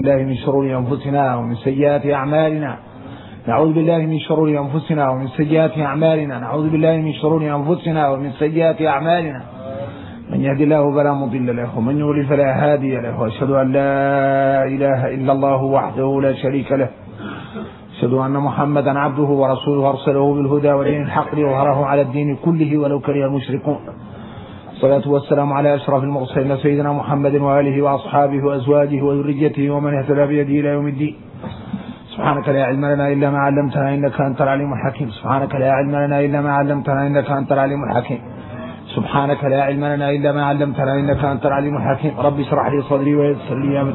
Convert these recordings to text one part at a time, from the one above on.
بالله من شرور أنفسنا ومن سيئات أعمالنا. نعوذ بالله من شرور أنفسنا ومن سيئات أعمالنا. نعوذ بالله من شرور أنفسنا ومن سيئات أعمالنا. من يهد الله فلا مضل له ومن يضلل فلا هادي له، وأشهد أن لا إله إلا الله وحده لا شريك له، أشهد أن محمدا عبده ورسوله أرسله بالهدى ودين الحق ليظهره على الدين كله ولو كره المشركون. الصلاة والسلام على أشرف المرسلين سيدنا محمد وآله وأصحابه وأزواجه وذريته ومن اهتدى بهديه إلى يوم الدين. سبحانك لا علم لنا إلا ما علمتنا إنك أنت العليم الحكيم. سبحانك لا علم لنا إلا ما علمتنا إنك أنت العليم الحكيم. سبحانك لا علم لنا إلا ما علمتنا إنك أنت العليم الحكيم. رب اشرح لي صدري ويسر لي أمري.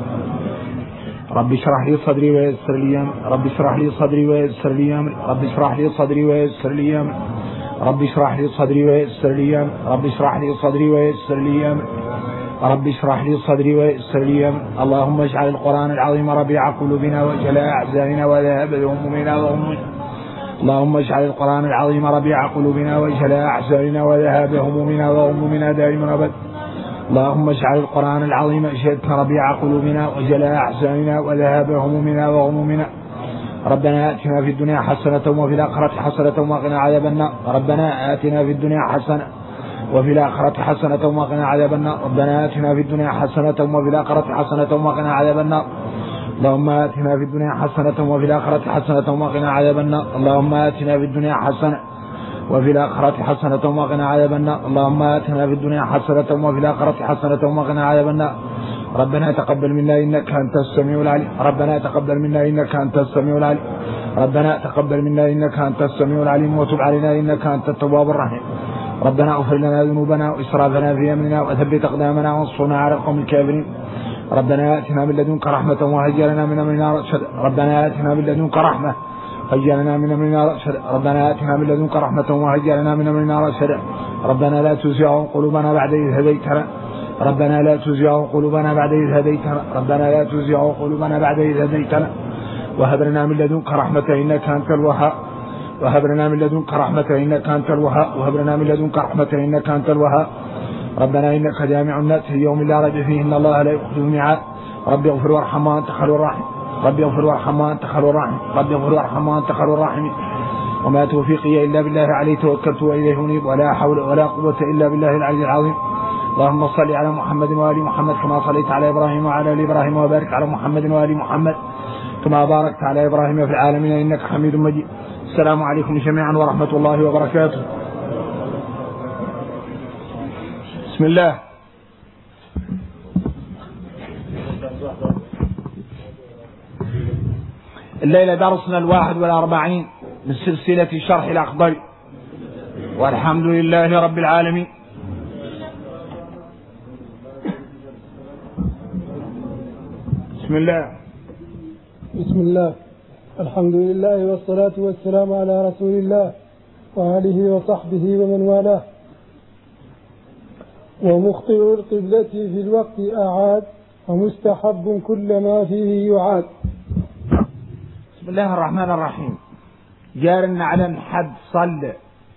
رب اشرح لي صدري ويسر لي أمري. رب اشرح لي صدري ويسر لي أمري. رب اشرح لي صدري ويسر لي أمري. رب اشرح لي صدري ويسر لي أمري. رب اشرح لي صدري ويسر لي أمري. رب اشرح لي صدري ويسر لي أمري. اللهم اجعل القرآن العظيم ربيع قلوبنا وجلاء أحزاننا وذهاب همومنا وغمومنا. اللهم اجعل القرآن العظيم ربيع قلوبنا وجلاء أحزاننا وذهاب همومنا وغمومنا دائما أبدا. اللهم اجعل القرآن العظيم شهدنا ربيع قلوبنا وجلاء أحزاننا وذهاب همومنا وغمومنا. ربنا آتنا في الدنيا حسنة وفي الآخرة حسنة وقنا عذاب النار. ربنا آتنا في الدنيا حسنة وفي الآخرة حسنة وقنا عذاب النار. ربنا آتنا في الدنيا حسنة وفي الآخرة حسنة وقنا عذاب النار. اللهم آتنا في الدنيا حسنة وفي الآخرة حسنة وقنا عذاب النار. اللهم آتنا في الدنيا حسنة وفي الآخرة حسنة وقنا عذاب النار. اللهم آتنا في الدنيا حسنة وفي الآخرة حسنة وقنا عذاب النار. ربنا تقبل منا إنك أنت السميع العليم. ربنا تقبل منا إنك أنت السميع العليم. ربنا تقبل منا إنك أنت السميع العليم وتب علينا إنك أنت التواب الرحيم. ربنا اغفر لنا ذنوبنا وإسرافنا في أمرنا وثبت أقدامنا وانصرنا على القوم الكافرين. ربنا آتنا من لدنك رحمة وهيئ لنا من أمرنا رشدا. ربنا آتنا من لدنك رحمة وهيئ لنا من أمرنا رشدا. ربنا آتنا من لدنك رحمة وهيئ لنا من أمرنا رشدا. ربنا لا تزغ قلوبنا بعد إذ هديتنا. ربنا لا تزغ قلوبنا بعد إذ هديتنا. ربنا لا تزغ قلوبنا بعد إذ هديتنا وهب لنا من لدنك رحمة إنك أنت الوهاب. وهب لنا من لدنك رحمة إنك أنت الوهاب. وهب لنا من لدنك رحمة إنك أنت الوهاب. ربنا إنك جامع الناس في يوم لا ريب فيه إن الله لا يخلف الميعاد. رب اغفر وارحم وأنت خير الراحمين. رب اغفر وارحم وأنت خير الراحمين. رب اغفر وارحم وأنت خير الراحمين. وما توفيقي إلا بالله عليه توكلت وإليه أنيب ولا حول ولا قوة إلا بالله العلي العظيم. اللهم صل على محمد وآل محمد كما صليت على إبراهيم وعلى آل إبراهيم وبارك على محمد وآل محمد كما باركت على إبراهيم في العالمين إنك حميد مجيد. السلام عليكم جميعا ورحمة الله وبركاته. بسم الله. الليلة درسنا 41 من سلسلة شرح الأخضر، والحمد لله رب العالمين. بسم الله. بسم الله، الحمد لله والصلاة والسلام على رسول الله وآله وصحبه ومن والاه. ومخطئ القبلة في الوقت أعاد ومستحب كل ما فيه يعاد. بسم الله الرحمن الرحيم. جارنا على حد صلى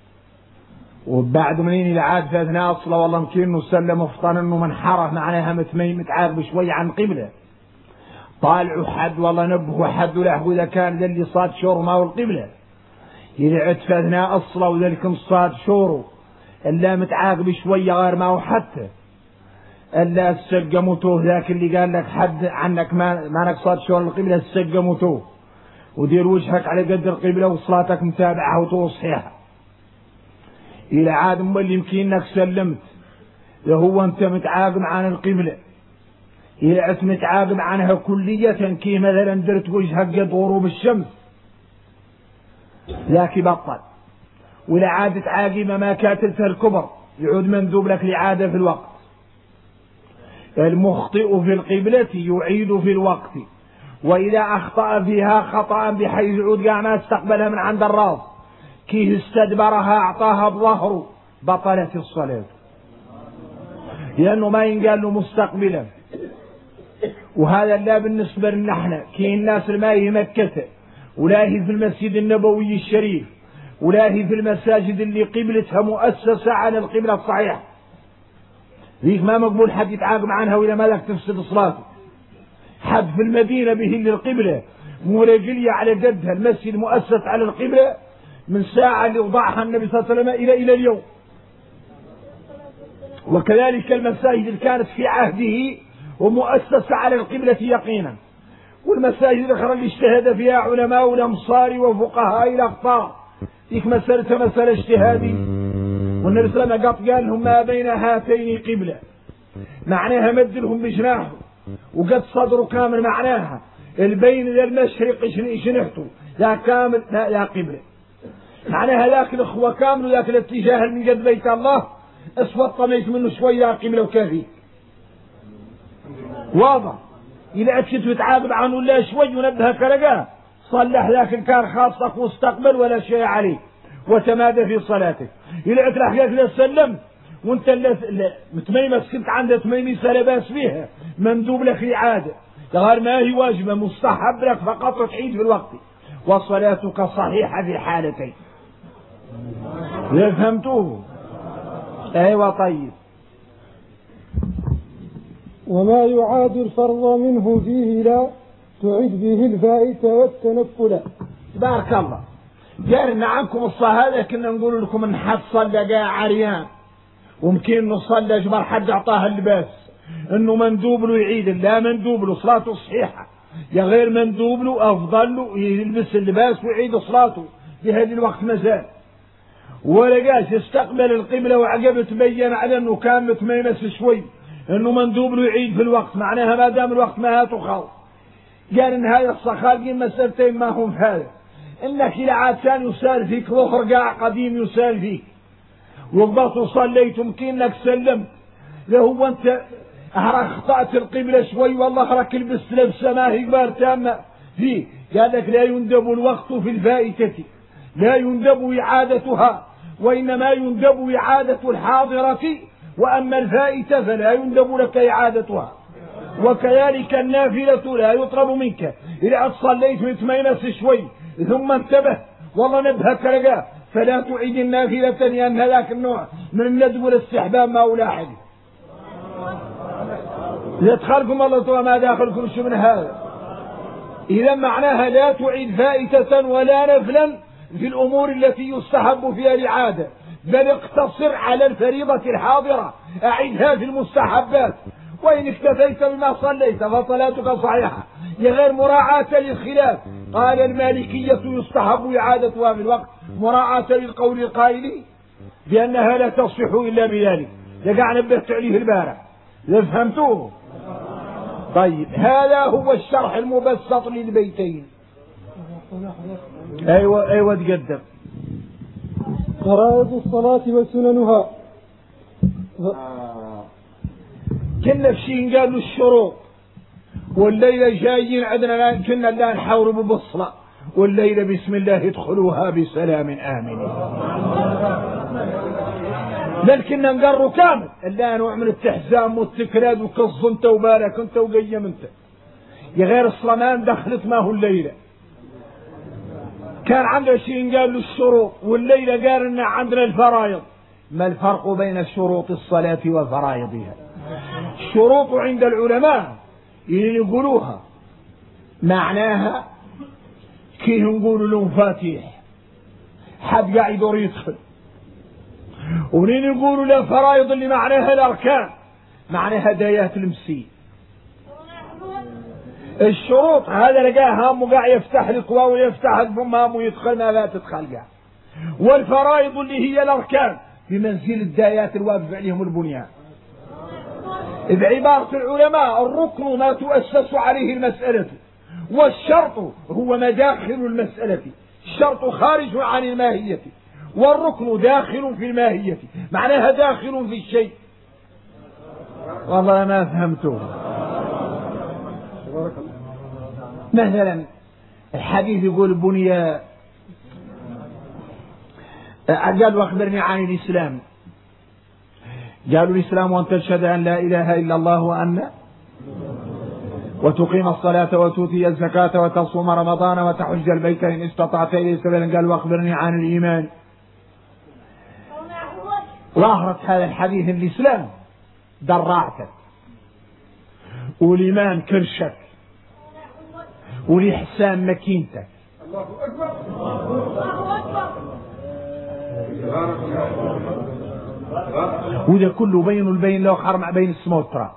وبعد منين العاد في أثناء الصلاة والله يمكن نسلم افطن انه منحرف معناها متعاقب شوي عن قبله. طالعوا حد والله نبهوا حد له إذا كان ذا اللي صاد شور ما هو القبلة يلعد في أثناء الصلاة وذلك صاد شوره إلا متعاقب شوية غير ما هو حتى إلا السقموتوه ذاك اللي قال لك حد عنك ما نك صاد شور القبلة السقموتوه ودير وجهك على قدر القبلة وصلاتك متابعة وتصحيحها. إلى عاد اللي يمكن إنك سلمت هو أنت متعاقب عن القبلة إذا متعاقب عنها كلية كي مثلا درت وجهك قد غروب الشمس ذاك بطل. ولا عادة عاقبة ما كاتلتها الكبر يعود مندوب لك لعادة في الوقت. المخطئ في القبلة يعيد في الوقت وإذا أخطأ فيها خطأ بحيث يعود قاعنا استقبلها من عند الراس كيه استدبرها أعطاها بظهره بطلت الصلاة لأنه ما ينقال له مستقبلا. وهذا لا بالنسبة لنا احنا كي الناس ما هي مكة ولا هي في المسجد النبوي الشريف ولا هي في المساجد اللي قبلتها مؤسسة على القبلة الصحيحة ذيك ما مقبول حد يتعاقب عنها وإذا ما لك تفسد صلاته. حد في المدينة به للقبلة مرجلية على جدها، المسجد مؤسس على القبلة من ساعة اللي وضعها النبي صلى الله عليه وسلم إلى اليوم. وكذلك المساجد اللي كانت في عهده ومؤسسة على القبلة يقينا، والمساجد الأخرى اللي اجتهد فيها علماء الأمصار وفقهاء الأقطار، ديك مسألة اجتهادي. والنبي صلى الله عليه وسلم قال لهم ما بين هاتين قبلة، معناها مد لهم بجناحه وقد صدره كامل، معناها البين إلى المشرق جنحته يا كامل يا قبلة، معناها ذاك الأخوة كامل وذاك الاتجاه من قد بيت الله اسود طميت منه شوية قبلة وكافي واضح. إذا أكدت وتعاقب عنه ولا شوي ونبهك لقاه صلح، لكن كان خاصك واستقبل ولا شيء عليه وتمادى في صلاتك. إذا أترح لك سلم وانت متميمس كنت عندها تميمسة لا باس فيها، مندوب لك الإعادة، غير ما هي واجبة مستحب لك فقط تعيد في الوقت، وصلاتك صحيحة في الحالتين. فهمتوه؟ أيوة طيب. وما يعاد الفرض منه فيه لا تعد به الفائت والتنفل. بارك الله. قالنا عنكم الصلاة هذا كنا نقول لكم ان حد صلى جاء عريان وممكن انه صلى جبر حد اعطاه اللباس انه مندوب له يعيد، لا مندوب له صلاته صحيحة، يا غير مندوب له افضل له يلبس اللباس ويعيد صلاته في هذه الوقت مازال. ولا قاش يستقبل القبلة وعقب تبين على انه كان متميمس شوي انه مندوب له يعيد في الوقت، معناها ما دام الوقت ما هاته خالص. قال ان هذا الصخالقين مسألتين ما هم في هذا، انك الى عاد كان يسال فيك ظهر قاع قديم يسال فيك وضبط وصليت يمكن انك سلمت له انت اخطأت القبلة شوي والله راك لبست لبسه ما هي قبال تامة فيه. قال لك لا يندب الوقت في الفائتة، لا يندب إعادتها، وإنما يندب إعادة الحاضرة، وأما الفائتة فلا يندب لك إعادتها. وكذلك النافلة لا يطلب منك إذا صليت متميمس شوي ثم انتبه والله نبهك لقاه فلا تعيد النافلة، لأن هذاك النوع من الندب والاستحباب ما هو لاحق. يدخلكم الله تعالى ما داخلكم شو من هذا. إذا معناها لا تعيد فائتة ولا نفلا في الأمور التي يستحب فيها الإعادة، بل اقتصر على الفريضة الحاضرة، أعيدها في المستحبات، وإن اكتفيت بما صليت فصلاتك صحيحة. غير مراعاة للخلاف، قال المالكية يستحب إعادتها في الوقت مراعاة للقول القائل بأنها لا تصح إلا بذلك، لقع نبهت عليه البارح. فهمتوه؟ طيب هذا هو الشرح المبسط للبيتين. أيوة تقدم. فرائض الصلاة وسننها. كنا في شيء قالوا الشروط، والليلة جايين عندنا كنا لا نحاوروا بالصلاة، والليلة بسم الله ادخلوها بسلام آمنين. لكن نقروا كامل لا نوع من التحزام والتكراد وكظ انت وبالك انت وقيم انت، يا غير الصلاة دخلت ما هو الليلة. كان عندنا شيء قال له الشروط، والليلة قال ان عندنا الفرائض. ما الفرق بين شروط الصلاة وفرائضها؟ الشروط عند العلماء يقولوها معناها كي نقولوا له مفاتيح حد قاعد يدخل، ونين يقولوا له فرائض اللي معناها الأركان، معناها هدايات المسيح. الشروط هذا لقاه هامه قاعد يفتح القوى ويفتح الفم هامه ويدخل ما لا تدخل قاعد، والفرائض اللي هي الأركان بمنزل الدايات الواقف عليهم البنيان. بعبارة العلماء الركن ما تؤسس عليه المسألة، والشرط هو مداخل المسألة، الشرط خارج عن الماهية والركن داخل في الماهية، معناها داخل في الشيء. والله ما فهمته. مثلا الحديث يقول بني، قال واخبرني عن الإسلام، قالوا الإسلام وأن تشهد أن لا إله إلا الله وتقيم الصلاة وتؤتي الزكاة وتصوم رمضان وتحج البيت إن استطعت إليه سبيلا. قال واخبرني عن الإيمان. ظهرت هذا الحديث الإسلام دراعتك والإيمان كرشك والإحسان مكينتك. وده كله بين البين لو حرم بين السماء والتراب.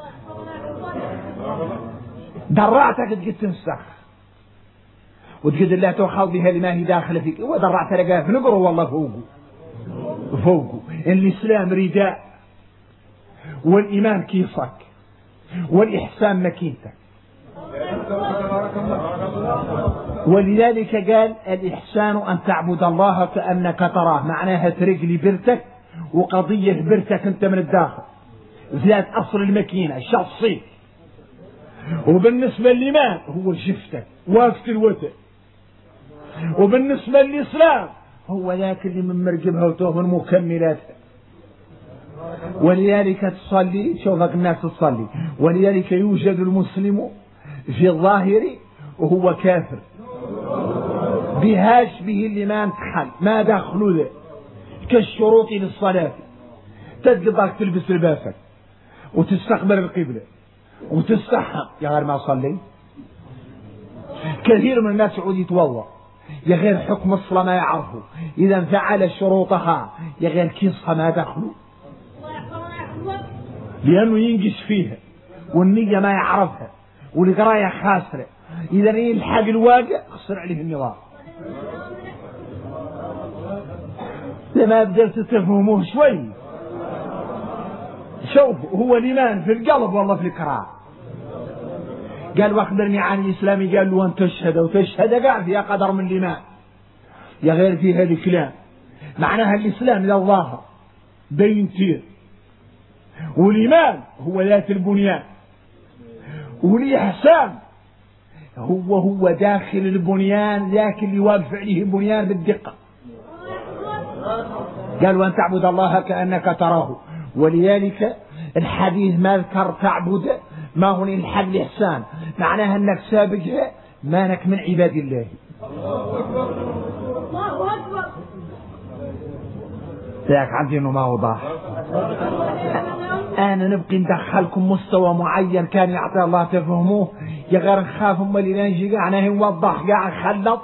درعتك تجد تنسخ وتجد الله تخاض بها لما هي داخل فيك، ودرعت لقاه في نقره والله فوقه. الإسلام رداء والإيمان كيصك والإحسان مكينتك. ولذلك قال الإحسان أن تعبد الله كأنك تراه، معناها ترجلي برتك وقضية برتك أنت من الداخل، زاد أصل المكينة شخصي. وبالنسبة للإيمان هو شفتك وقت الوتر. وبالنسبة للإسلام هو ذاك اللي من مرقبها وتوه من مكملاتها. ولذلك تصلي، شوفك الناس تصلي، ولذلك يوجد المسلم في الظاهر وهو كافر بهاش به اللي ما انتحل ما دخلوا له كالشروط للصلاة. تقدر تلبس لباسك وتستقبل القبلة وتستحم يا غير ما صلي. كثير من الناس يعود يتوضا يا غير حكم الصلاة ما يعرفه، إذا فعل شروطها يا غير كيصها ما دخلوا، لأنه ينقش فيها والنية ما يعرفها والقراية خاسرة. إذا يلحق الواقع خسر عليه النظام. لما بدأت تفهموه شوي. شوف هو الإيمان في القلب والله في القراءة. قال واخبرني عن الإسلام، قال له أن تشهد وتشهد قال فيها قدر من الإيمان يا غير فيها الكلام. معناها الإسلام لا ظاهر بين تير، والإيمان هو ذات البنيان، والإحسان هو داخل البنيان ذاك اللي واقف عليه البنيان بالدقة. قال وأن تعبد الله كأنك تراه. ولذلك الحديث ما ذكر تعبد ما هو الحق الإحسان، معناها أنك سابقها مانك من عباد الله. ذاك عندي أنه ما وضح. أنا نبقي ندخلكم مستوى معين كان يعطي الله تفهموه يا غير نخاف أم اللي نجي قاعد نوضح قاعد خلط.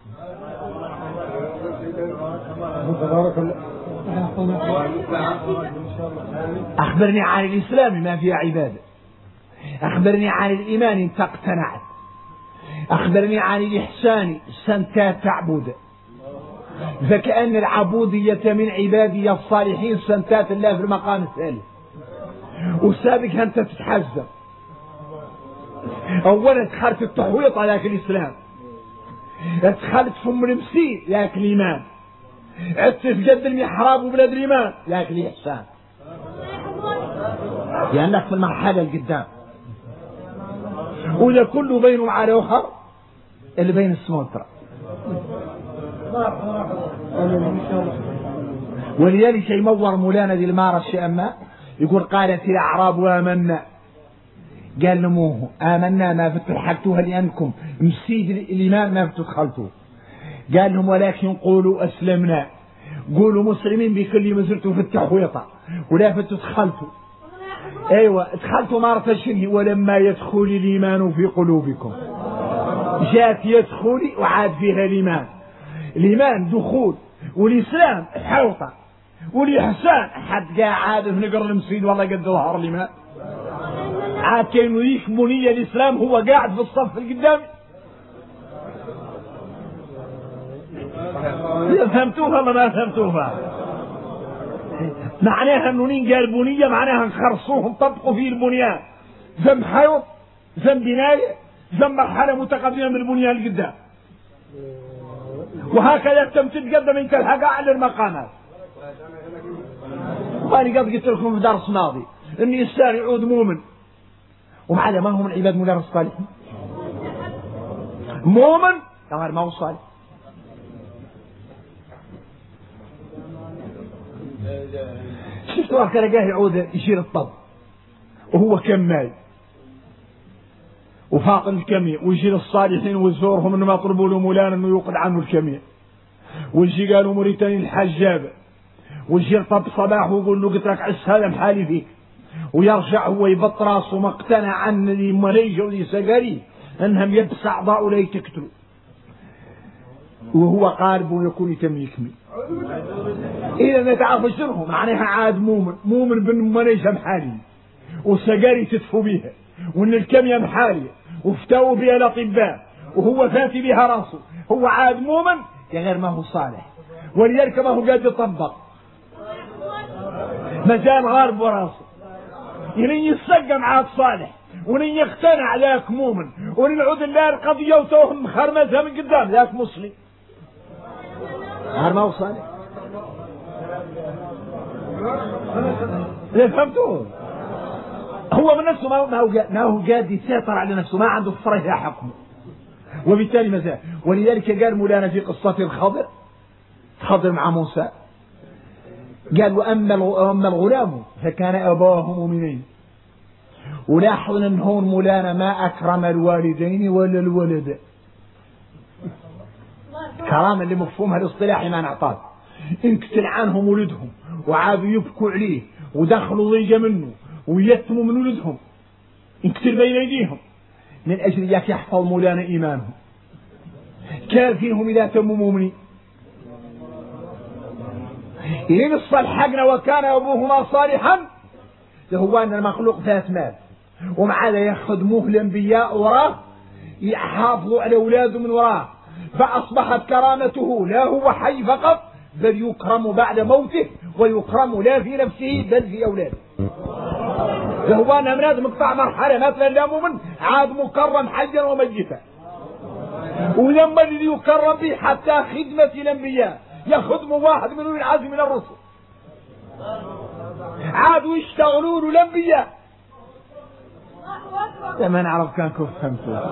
أخبرني عن الإسلام ما فيها عبادة، أخبرني عن الإيمان إن اقتنعت، أخبرني عن الإحسان سنتات تعبد. فكأن العبودية من عبادي الصالحين سنتات الله في المقام الثالث. وسابق أنت تتحزم. أولا دخلت التحويط على الإسلام، دخلت فم المسيء لك الإيمان، عدت في قد المحراب وبلاد الإيمان لك الإحسان، لأنك في المرحلة القدام. وإذا كله بينه على أخر اللي بين السماء والأرض. ولذلك يمور مولانا ذي المارة الشيء أما يقول قالت الأعراب آمنا، قال نموه آمنا ما فتلحقتوها لأنكم مسيد الإيمان ما فتدخلتوه. قال لهم ولكن قولوا أسلمنا، قولوا مسلمين بكل ما زلتوا في التحويطة ولا فتدخلتوا. أيوة دخلتوا مرة شنه ولما يدخل الإيمان في قلوبكم. جاءت يدخل وعاد فيها الإيمان. الإيمان دخول والإسلام حوطة والإحسان حد قاعد في نقر المسيد والله قد ظهر الإيمان. عاد كانوا يك بنية الإسلام هو قاعد في الصف القدامي. فهمتوها ولا ما فهمتوها؟ معناها انه نين قال بنية معناها نخرصوهم طبقوا فيه البنيان، ذم حيط ذم بناية ذم مرحلة متقدمة من البنيان القدام. وهكذا تم تتقدم انت الحق على المقامات. وانا قد قلت لكم في درس ماضي ان الانسان يعود مؤمن ومعنى ما هو من عباد مدار الصالحين. مؤمن غير ما هو صالح. شفت واحد كان يعود يشيل الطب وهو كمال وفاقد الكمية، ويجي للصالحين ويزورهم انما يطلبوا له مولانا انه يوقد عنه الكمية، ويجي قالوا موريتاني الحجابة، ويجي الطب صباح ويقول له قلت لك عس هذا محالي فيك، ويرجع هو يبط راسه ما اقتنع عن اللي مريجه ولي سقري أنهم يبس أعضاء لا يتقتلوا، وهو قارب ويكون يتم يكمل. إذا ما تعرف شنو معناها عاد مؤمن بالمنيش محالي والسجاري تدفو بها وإن الكمية محالية وفتاوا بها الأطباء وهو فاتي بها راسه، هو عاد مؤمن يا غير ما هو صالح، ولذلك ما هو قاعد يطبق مازال غارب وراسه، ين يسقم عاد صالح ون يقتنع ذاك مؤمن ونعود الله القضية وتوهم خرمتها من قدام ذاك مسلم غير ما هو صالح. فهمتوه؟ هو من نفسه ما هو قاعد يسيطر على نفسه، ما عنده فريحة حكمه، وبالتالي مازال. ولذلك قال مولانا في قصة الخضر مع موسى قال وأما الغلام فكان أباه مؤمنين. ولاحظ أن هون مولانا ما أكرم الوالدين ولا الولد، كرامة اللي مفهومها الاصطلاحي ما نعطاه، انقتل عنهم ولدهم وعادوا يبكوا عليه ودخلوا ضيجة منه ويتموا من ولدهم، انقتل بين أيديهم من أجل ذاك يحفظ مولانا إيمانهم. كافيهم إذا تموا مؤمنين. إذن الصالحين وكان أبوهما صالحا، هو أن المخلوق ذات مال ومع ذا يخدموه الأنبياء وراه يحافظوا على أولاده من وراه، فأصبحت كرامته لا هو حي فقط بل يكرم بعد موته، ويكرم لا في نفسه بل في أولاده. فهو أن لازم يقطع مرحلة مثلا لا مؤمن عاد مكرم حيا وميتا، ولما الذي يكرم به حتى خدمة الأنبياء يخدم واحد من أولي العزم من الرسل، عادوا يشتغلون الأنبياء. لما نعرف كان كيف فهمتوا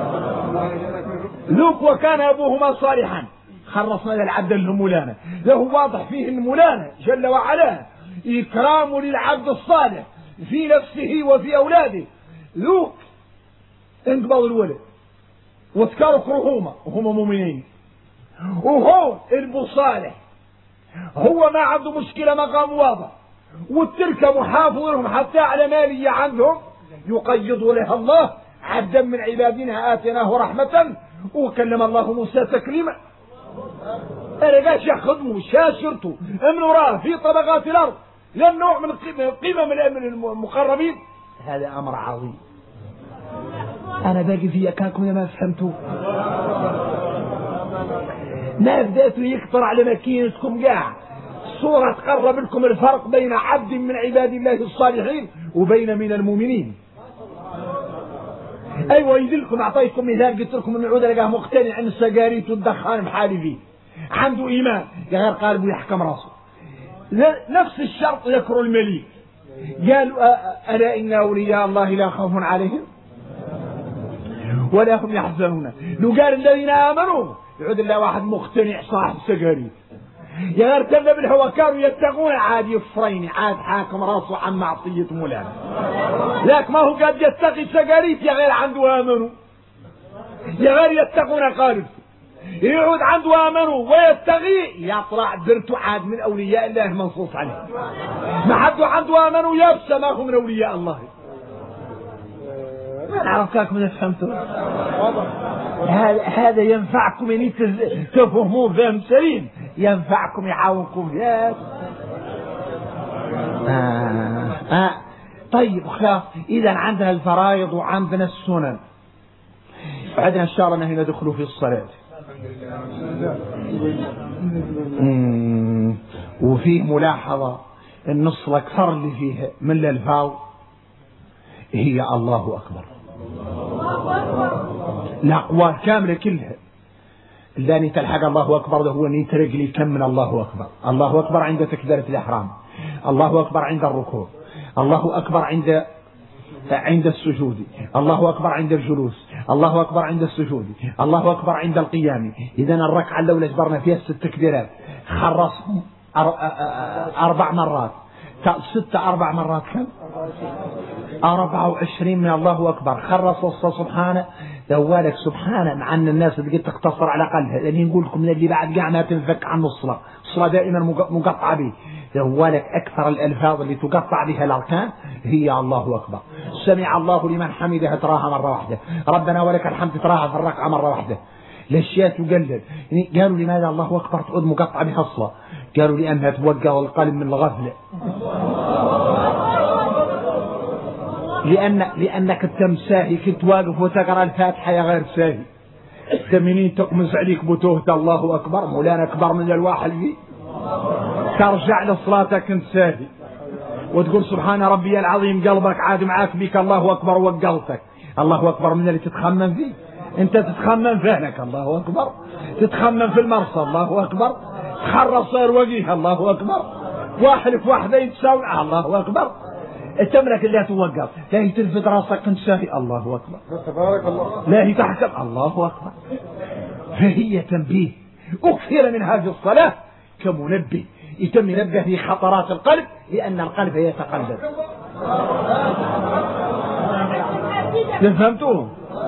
لوك وكان أبوهما صالحا، خلصنا العبد المولانا له واضح فيه المولانا جل وعلا إكرام للعبد الصالح في نفسه وفي أولاده. لوك انقبض الولد وتكرهما وهم مؤمنين، وهو البو صالح هو ما عنده مشكلة مقام واضح، والتركة محافظ لهم حتى على مالية عندهم يقيض لها الله عبدا من عبادنا آتيناه رحمة وكلم الله موسى تكليما. أنا قاش يخدموا شاشرته من وراه في طبقات الأرض لأن نوع من قمم المقربين. هذا أمر عظيم. أنا باقي في أكاكم ما فهمتوا، ما بدأتوا يكثر على ماكينتكم قاع صورة تقرب لكم الفرق بين عبد من عباد الله الصالحين وبين من المؤمنين. أيوة يدلكم أعطيتكم مثال قلت لكم أن العودة لقاه مقتنع أن السجاريت والدخان محالي فيه، عنده إيمان غير قالب يحكم راسه. نفس الشرط ذكر المليك قالوا ألا إن أولياء الله لا خوف عليهم ولا هم يحزنون. لو قال الذين آمنوا يعود الله واحد مقتنع صاحب سجاريت يا غير كذب الهوى كانوا يتقون عاد يفرين عاد حاكم راسه عن معصية مولانا، لكن ما هو قد يتقي سجاريت يا غير عنده آمنوا يا غير يتقون قارب يعود عنده آمنوا ويتقي يطلع درته عاد من أولياء الله منصوص عليه. ما حد عنده آمنوا يبسى ما هو من أولياء الله. ما نعرف كاكم فهمتوا. هذا ينفعكم ان تفهموه فهم سليم، ينفعكم يعاونكم فيه. طيب خلاص، إذا عندنا الفرائض وعندنا السنن، بعدنا إن شاء الله ندخلوا في الصلاة. وفيه ملاحظة النص الأكثر اللي فيه من الألفاظ هي الله أكبر، الأقوال كاملة كلها اللي تلحق الله أكبر ده هو نيترق لي كم من الله أكبر. الله أكبر عند تكبيرة الإحرام، الله أكبر عند الركوع، الله أكبر عند السجود، الله أكبر عند الجلوس، الله أكبر عند السجود، الله أكبر عند القيام. إذن الركعة الأولى اجبرنا فيها 6 تكبيرات، خرصهم 4 مرات، 6 4 مرات كم؟ 24 من الله أكبر. خرص وصى سبحانه دوالك سبحانه، مع أن الناس اللي قد تقتصر على قلبها، لأن نقول لكم من اللي بعد قاع ما تنفك عنه الصلاة دائما مقطعة به، هو لك أكثر الألفاظ اللي تقطع بها الأركان هي الله أكبر. سمع الله لمن حمده تراها مرة واحدة، ربنا ولك الحمد تراها في الركعة مرة واحدة. الأشياء تقلل. يعني قالوا لماذا الله أكبر تعود مقطع بها الصلاة؟ قالوا لأنها توقع القلب من الغفلة، لأنك تمساهي كنت واقف وتقرأ الفاتحة يا غير ساهي، تمنين تقمز عليك بتوهت الله أكبر مولانا أكبر من الواحد فيه، ترجع لصلاتك كنت ساهي وتقول سبحان ربي العظيم، قلبك عاد معاك بك الله أكبر وقلتك. الله أكبر من اللي تتخمن فيه، أنت تتخمن فهنك الله أكبر، تتخمن في المرصى الله أكبر، تخرص صير وجيه الله أكبر، واحلف واحدة يتساوي الله أكبر. التملك اللي توقف لا هي تلفت راسك كنت ساهي الله أكبر، تبارك الله، لا هي تحكم الله أكبر. فهي تنبيه أكثر من هذه الصلاة كمنبه يتم ينبه في خطرات القلب، لأن القلب يتقلب. فهمتوه؟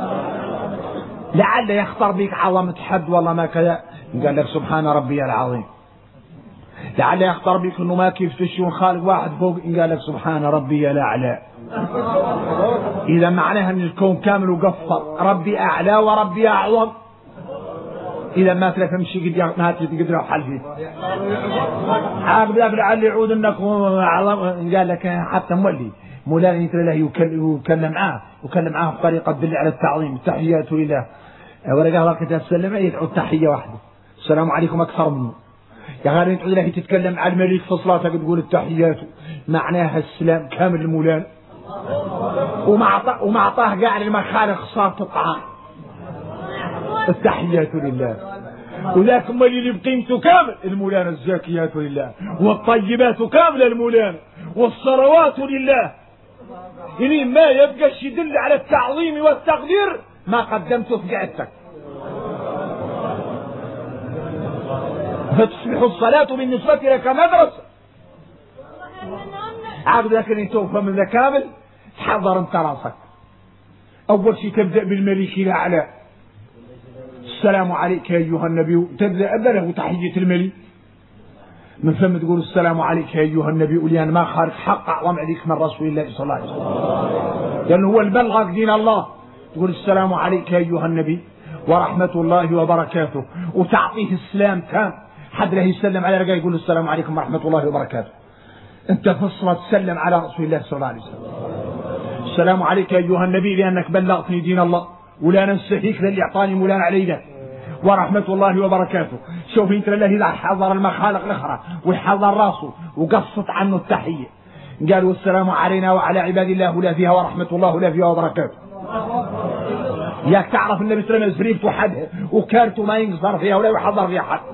لعل يخطر بك عظمة حد والله ما كذا، قال لك سبحان ربي العظيم. لعل يخطر بك انه ما كيف تشون خالق واحد فوق، قال لك سبحان ربي الاعلى. اذا معناها ان الكون كامل وقفر ربي اعلى وربي اعظم. اذا ما تفهم شيء قد ما تقدر حل فيه. عاقب لعل يعود انك اعظم، قال لك حتى مولي مولانا يترى له يكلم معاه بطريقه تدل على التعظيم. التحيات لله ورقه الله كتاب سلم يدعو التحيه واحده، السلام عليكم اكثر منه. يا غالي تعود له تتكلم على الملك في صلاتك تقول التحيات معناها السلام كامل المولان، وما اعطاه قاع للمخالق صارت الطعام. التحيات لله، وذاك اللي بقيمته كامل المولان، الزاكيات لله، والطيبات كامله المولان، والصلوات لله. يعني ما يبقاش يدل على التعظيم والتقدير ما قدمته في قعدتك. فتصبح الصلاة بالنسبة لك مدرسة. عقد لكن توفى من ذا كامل تحضر انت راسك. أول شيء تبدأ بالملك الأعلى، السلام عليك يا أيها النبي، تبدأ له تحية الملك، من ثم تقول السلام عليك يا أيها النبي، لأن ما خارج حق أعظم عليك من رسول الله صلى الله عليه وسلم، لأنه هو البلغ دين الله. تقول السلام عليك يا أيها النبي ورحمة الله وبركاته، وتعطيه السلام تام. حد له يسلم على رجال يقول السلام عليكم ورحمة الله وبركاته، أنت في الصلاة تسلم على رسول الله صلى الله عليه وسلم. السلام عليك يا أيها النبي لأنك بلغتني دين الله، ولا ننسحيك للي أعطاني مولانا علينا، ورحمة الله وبركاته. شوف انت الله إذا حضر المخالق الأخرى ويحضر راسه وقصت عنه التحية، قالوا السلام علينا وعلى عباد الله ولا فيها ورحمة الله ولا فيها وبركاته. ياك تعرف النبي صلى الله عليه وسلم زريبت وحدها وكارته ما ينقصر فيها ولا يحضر فيها حد.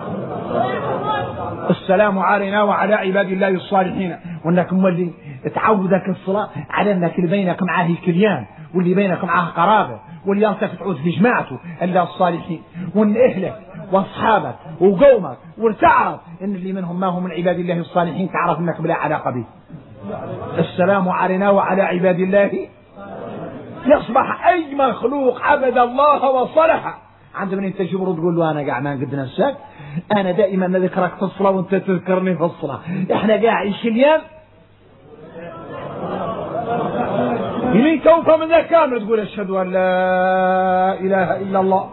السلام علينا وعلى عباد الله الصالحين، وانك مولي تعودك الصلاة على انك اللي بينك معاه كليان، واللي بينك معاه قرابة، واللي يرتك تعود في جماعته الا الصالحين، وان اهلك واصحابك وقومك وتعرف ان اللي منهم ما هم من عباد الله الصالحين، تعرف انك بلا علاقة به. السلام علينا وعلى عباد الله، يصبح اي مخلوق عبد الله وصلح. عند من انت جبر تقول له انا قاعد ما قد ننساك، انا دائما نذكرك في الصلاه وانت تذكرني في الصلاه، احنا قاعد شليان يلي توفى من ذا كامل تقول اشهد ان لا اله الا الله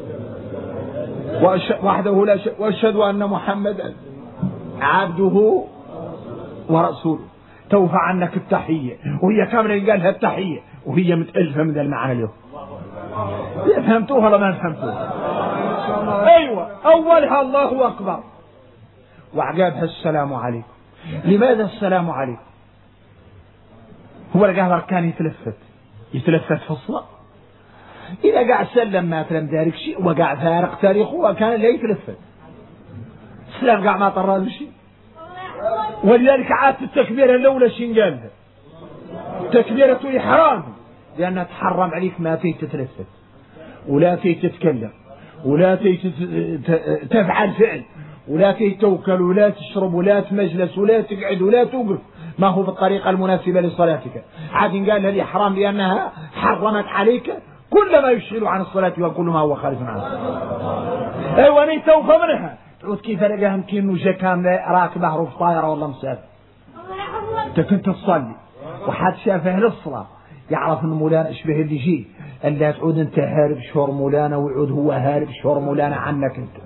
وحده لا شريك واشهد ان محمدا عبده ورسوله. توفى عنك التحيه وهي كامله قالها التحيه وهي متالفه من المعنى اليوم. فهمتوها ولا ما فهمتوها؟ ايوه، اولها الله اكبر وعقابها السلام عليكم. لماذا السلام عليكم؟ هو لقاه اركان يتلفت في الصلاه. اذا قاعد سلم ما تلم دارك شيء وقاعد فارق تاريخه وكان لا يتلفت سلام قاعد ما طراد شيء. ولذلك عادت التكبيره الاولى شين قال تكبيره احرام، لأنها تحرم عليك ما فيه تتلفت ولا فيه تتكلم ولا فيه تفعل فعل ولا فيه توكل ولا تشرب ولا تمجلس ولا تقعد ولا توقف، ما هو بالطريقة المناسبة لصلاتك. عاد قال هذه حرام لأنها حرمت عليك كل ما يشغل عن الصلاة وكل ما هو خارج عنها. أيوة توفى منها تعود كيف لقاهم كأنه جا كان راكب أهرب طائرة والله مسافر. أنت كنت تصلي وحد شافه للصلاة يعرف إن مولانا إيش به اللي يجي ألا تعود أنت هارب شهور مولانا ويعود هو هارب شهور مولانا عنك أنت.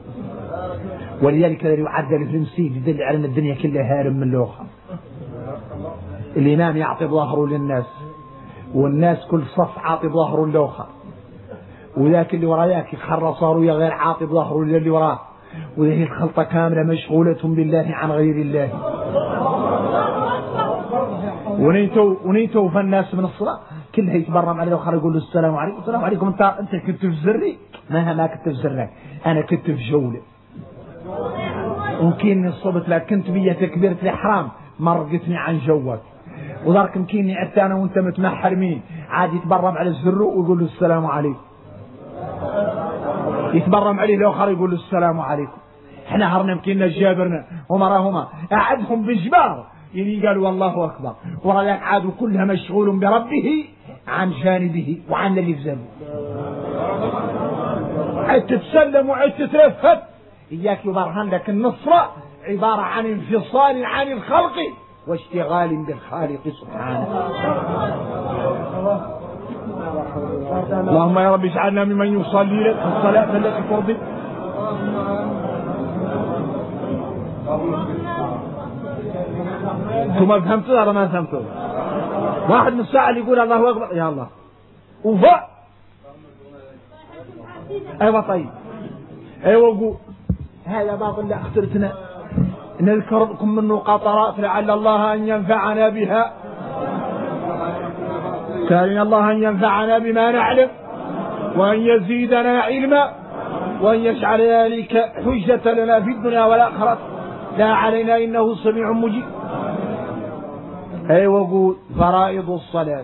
ولذلك الذي يعدل في المسيح يدل على أن الدنيا كلها هارب من الأخرى. الإمام يعطي ظهره للناس والناس كل صف عاطي ظهره للأخر، وذاك اللي وراياك يخرى صاروا يا غير عاطي ظهره للي وراه، وهي الخلطة كاملة مشغولة بالله عن غير الله. ونيتوا فالناس من الصلاة كلها يتبرم على الآخر يقول له السلام عليكم. السلام عليكم. أنت كنت في زري؟ ما كنت في زرك، أنا كنت في جولة. ممكن صبت لك كنت بيا تكبيرة الإحرام مرقتني عن جوك، وذاك ممكن عدت أنا وأنت متمحرمين عاد يتبرم على الزر ويقول له السلام عليكم. يتبرم عليه الآخر يقول له السلام عليكم. احنا هرنا مكينا جابرنا ومراهما أعدهم بجبار يعني قالوا والله أكبر، ورأيك عادوا كلها مشغول بربه عن جانبه وعن اللي في جنبه. عد تتسلم وعد تترفد. إياك يبرهن لك النصرة عبارة عن انفصال عن الخلق واشتغال بالخالق سبحانه. اللهم يا رب اجعلنا ممن يصلي لك الصلاة التي ترضي. ثم فهمت ولا ما فهمت؟ واحد من الساعة اللي يقول الله أكبر يا الله وفا. أيوة طيب أيوة قول هذا بعض اللي اخترتنا نذكر لكم من قطرات لعل الله أن ينفعنا بها. سألنا الله أن ينفعنا بما نعلم وأن يزيدنا علما وأن يجعل ذلك حجة لنا في الدنيا والآخرة لا علينا إنه سميع مجيب. أيوة قول فرائض الصلاة.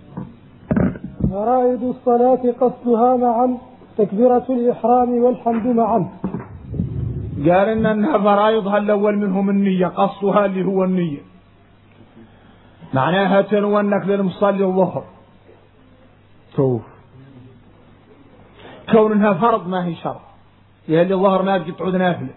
فرائض الصلاة قصدها معا تكبيرة الإحرام والحمد معا. قال إنها فرائضها الأول منهم النية، قصدها اللي هو النية معناها تنونك للمصلي الظهر شوف كون انها فرض ما هي شرط يلي الظهر ما تجي تعود نافله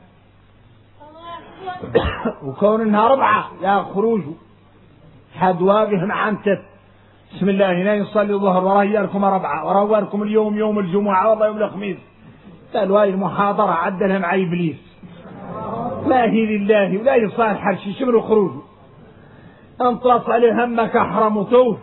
وكون انها ربعة يا خروج حد واقف عنتت بسم الله هنا يصلي الظهر ورهياركم ربعة ورواركم اليوم يوم الجمعة والله يوم الخميس قالوا هاي المحاضرة عدلها مع إبليس ما هي لله ولا يصالح حرشي شمر خروجه انطلص عليه همك احرم وتوف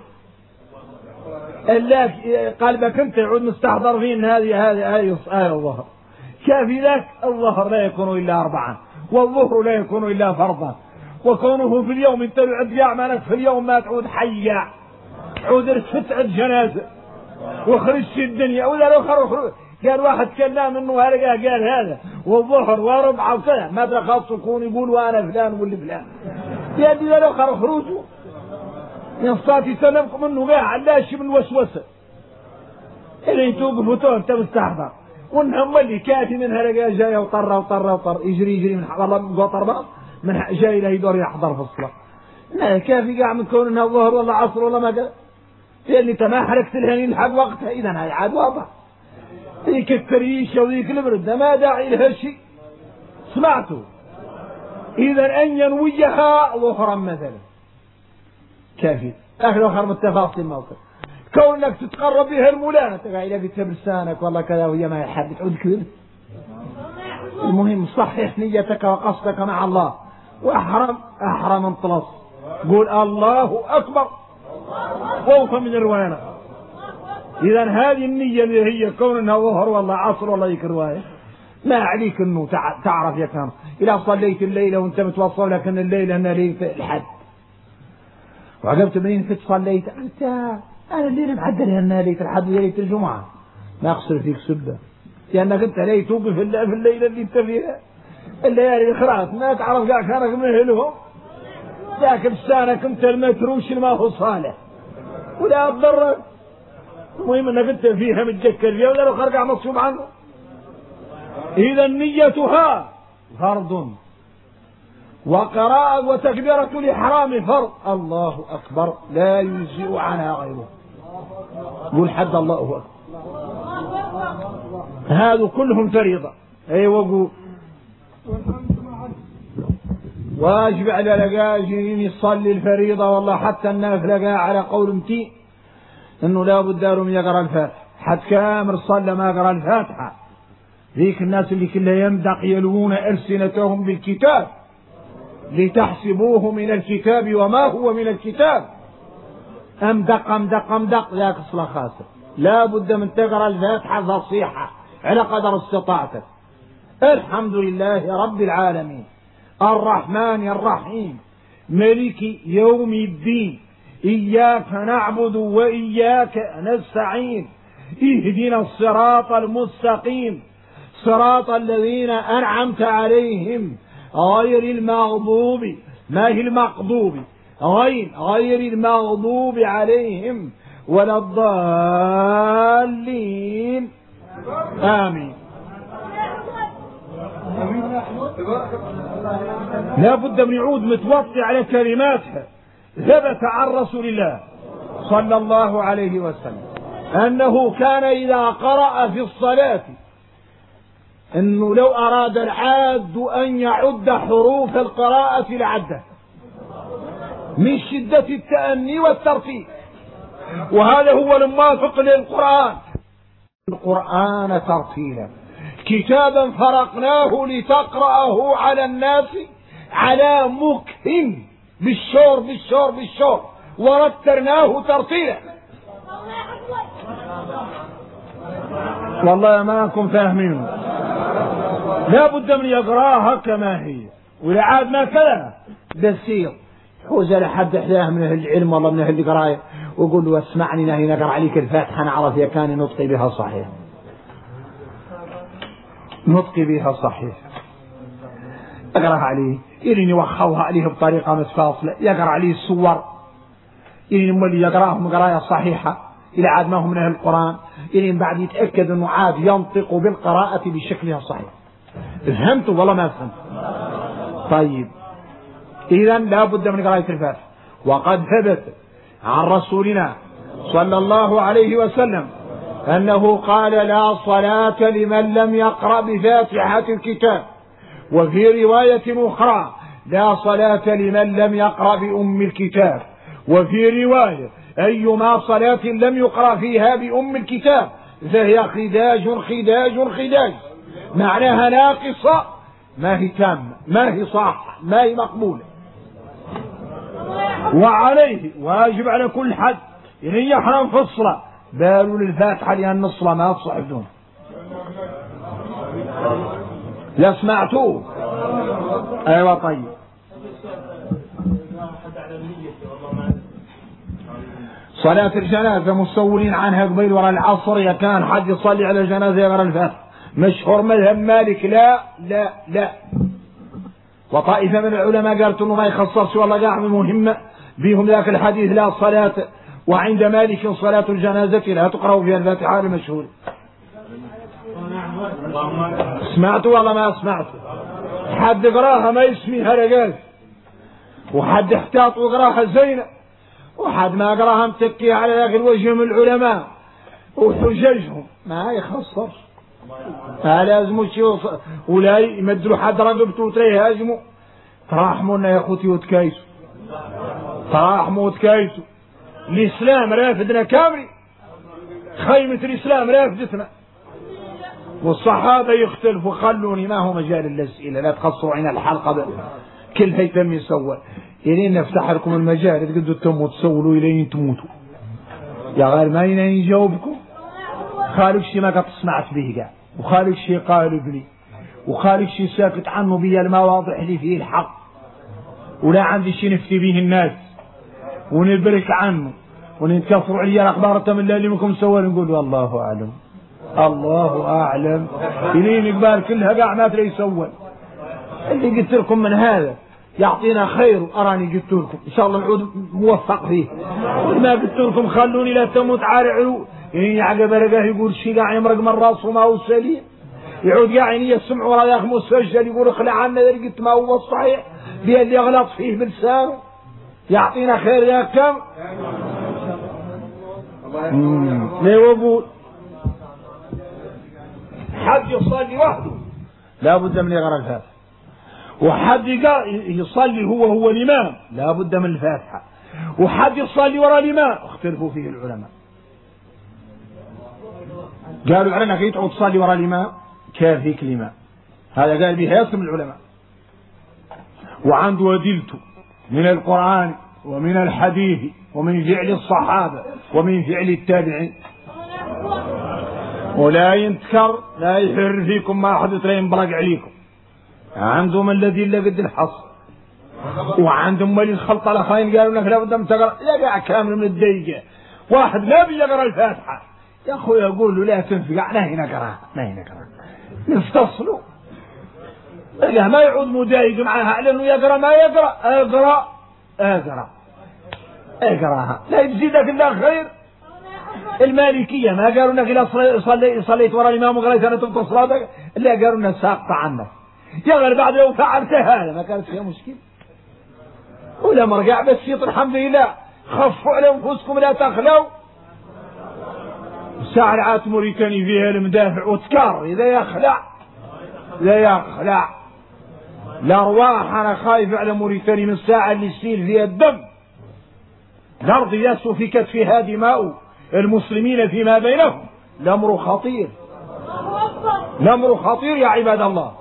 الا قلبك انت يعود مستحضر فين هذه الظهر كافي ذاك الظهر لا يكون الا 4 والظهر لا يكون الا فرضا وكونه في اليوم انت يعد يعملك في اليوم ما تعود حيا تعود رفت عد جنازه وخرجت الدنيا ولا لو خرج قال واحد كلام انه هرقاه قال هذا والظهر وربعه وكذا ما ادري خاص يكون يقول وانا فلان ولا فلان يدي لو خرج خروجه ينصاتي سلمكم انه قاع علاش من الوسوسه اللي توقفوا انت مستحضر وانهم اللي كافي من هرقاه جايه وطر يجري من والله قطر بقى من جاي له يدور يحضر في الصلاه ما كافي قاع من كون انها الظهر ولا عصر ولا ما قال اللي انت ما حركت الهنين حق وقتها اذا هاي عاد واضح ذيك التريشة وذيك البرد ما داعي لها شيء سمعتوا إذا أن ينويها ظهرا مثلا كافي آخر آخر من التفاصيل موقف كونك تتقرب بها المولانة تقعد قلت بلسانك والله كذا وهي ما يحب تعود كذب المهم صحح نيتك وقصدك مع الله وأحرم انطلص قول الله أكبر خوفا من الروانة إذا هذه النية اللي هي كون انها ظهر والله عصر والله ذيك الرواية ما عليك انه تعرف يا كان إذا صليت الليلة وانت متوصل لك ان الليلة انها ليلة الحد وعقبت منين كنت صليت انت انا الليلة معدلها انها ليلة الحد وليلة الجمعة ما اقصر فيك سبة لانك انت ليه توقف في الليلة اللي انت فيها الليالي الاخرى ما تعرف قاع كانك مهلهم ذاك بسانك انت المتروش ما هو صالح ولا تضرر المهم انك انت فيها متذكر فيها ولا لو خرج مصوب عنه اذا نيتها فرض وقراءة وتكبيرة الإحرام فرض الله أكبر لا يجزئ عنها غيره قول حد الله أكبر هذا كلهم فريضة أيوة قول واجب على لقاجين يصلي الفريضة والله حتى الناس لقاه على قول متين انه لا بد لهم يقرأ الفاتحة. حد كامل صلى ما قرأ الفاتحة. ذيك الناس اللي كلها يمدق يلوون ألسنتهم بالكتاب لتحسبوه من الكتاب وما هو من الكتاب. امدق ذاك الصلاة خاسر. لا بد من تقرأ الفاتحة فصيحة على قدر استطاعتك. الحمد لله رب العالمين الرحمن الرحيم ملك يوم الدين إياك نعبد وإياك نستعين اهدنا الصراط المستقيم صراط الذين أنعمت عليهم غير المغضوب ما هي المغضوب غير المغضوب عليهم ولا الضالين آمين. لا بد من يعود متوطي على كلماتها. ثبت عن رسول الله صلى الله عليه وسلم أنه كان إذا قرأ في الصلاة أنه لو أراد العاد أن يعد حروف القراءة لعده من شدة التأني والترتيب. وهذا هو الموافق للقرآن. القرآن ترتيلا كتابا فرقناه لتقرأه على الناس على مكث بالشور ورتلناه ترتيلا. والله ما أنكم فاهمين. لا بد من يقراها كما هي ولا عاد ما كلام بسيط حوز لحد احداه من اهل العلم والله من اهل القرايه ويقول له اسمعني نهي نقرا عليك الفاتحه نعرف يا كان نطقي بها صحيح. نطقي بها صحيح اقراها عليه إلين يوخوها عليه بطريقه متفاصله يقرا عليه الصور إلين مولي يقراهم قرايه صحيحه الى عاد ما هو من اهل القران إلين بعد يتاكد انه عاد ينطق بالقراءه بشكلها الصحيح. فهمتوا والله ما فهمت؟ طيب إذا لا بد من قراءة الفاتحة. وقد ثبت عن رسولنا صلى الله عليه وسلم أنه قال لا صلاة لمن لم يقرأ بفاتحة الكتاب. وفي رواية أخرى لا صلاة لمن لم يقرأ بأم الكتاب. وفي رواية أيما صلاة لم يقرأ فيها بأم الكتاب فهي خداج معناها ناقصة ما هي تامة ما هي صح ما هي مقبولة. وعليه واجب على كل حد إن يحرم في الصلاة بالوا للفاتحة لأن الصلاة ما تصح بدون. لا سمعتوه؟ أيوة طيب. صلاة الجنازة مستولين عنها قبيل وراء العصر إذا كان حد يصلي على الجنازة يقرأ الفاتحة. مشهور مذهب مالك لا وطائفة من العلماء قالت انه ما يخصصش والله قاعد مهمة بهم ذاك الحديث لا صلاة وعند مالك صلاة الجنازة لا تقرأ فيها الفاتحة المشهور. سمعتوا والله ما سمعتوا؟ حد قراها ما يسميها رجال وحد احتاط وقراها زينة وحد ما قراها متكي على ذاك الوجه من العلماء وحججهم ما يخصص. لازم يشوف ولا يمدلوا حد رقبته وتريه هاجموا. تراحمونا يا اخوتي وتكايسوا تراحموا وتكايسوا. الاسلام رافدنا كامل خيمة الاسلام رافدتنا والصحابة يختلفوا. خلوني ما هو مجال الاسئلة لا تخصوا عين الحلقة كل هيتم يسوى إلين نفتح لكم المجال تقدروا تموا تسولوا إلين تموتوا يا غير ما يجاوبكم. خالق شي ما قد سمعت به قاع وخالق شي قالوا بلي وخالق شي ساكت عنه بيا المواضح اللي فيه الحق ولا عندي شي نفتي به الناس ونبرك عنه ونتكفروا عليا الأخبار من اللي منكم سوى نقول والله أعلم الله أعلم. إلين قبال كلها قاع ما تري يسوى. اللي قلت لكم من هذا يعطينا خير أراني قلت لكم إن شاء الله نعود موفق فيه. ما قلت لكم خلوني لا تموت عارعوا يعني عقب رقاه يقول شي قاع يمرق من راسه ما هو سليم يعود قاعد يسمع ورا ذاك مسجل يقول اخلع عنا قلت ما هو الصحيح بي اللي يغلط فيه بلسانه. يعطينا خير يا كم ليه وقول حد يصلي وحده لا بد من يقرأ الفاتحة. وحد يصلي هو الإمام لا بد من الفاتحة، وحد يصلي وراء الإمام اختلفوا فيه العلماء. قالوا علينا كي تعود تصلي وراء الإمام كيف هيك الإمام، هذا قال به يسمى العلماء، وعنده أدلته من القرآن ومن الحديث ومن فعل الصحابة ومن فعل التابعين. ولا ينتكر لا يحر فيكم ما حدث لا ينبرق عليكم. عندهم الذي لا قد الحصر، وعندهم مالي الخلط على خاين قالوا لك لا بد من تقرا، لا قاع كامل من الدقيقة واحد ما بيقرا الفاتحة يا اخوي يقول له لا تنفقع لا هنا قراها ما هنا قراها نفتصلوا لا ما يعود مدايق معها لانه يقرا ما يقرا اقراها لا يزيدك الا خير. المالكية ما قالوا لك اذا صليت وراء الامام وقريت انا تبطل صلاتك، لا قالوا لنا ساقطة عنك يا غير بعد لو فعلت هذا ما كانت فيها مشكلة. ولا مرقع بس يطرح الحمد لله خفوا على انفسكم لا تخلوا. ساعة موريتاني فيها المدافع وتكار اذا يخلع الارواح. انا خايف على موريتاني من الساعة اللي يسيل فيها الدم، الارض يسفكت فيها دماء المسلمين فيما بينهم. الامر خطير يا عباد الله،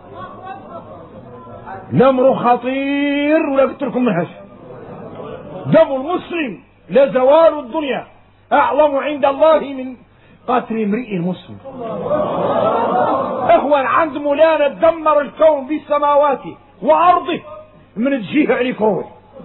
الامر خطير. ولا قلت لكم منهج دم المسلم لزوال الدنيا اعظم عند الله من قتل امرئ مسلم. اخوان عند مولانا تدمر الكون بسماواته وارضه من تجيه عليك روح.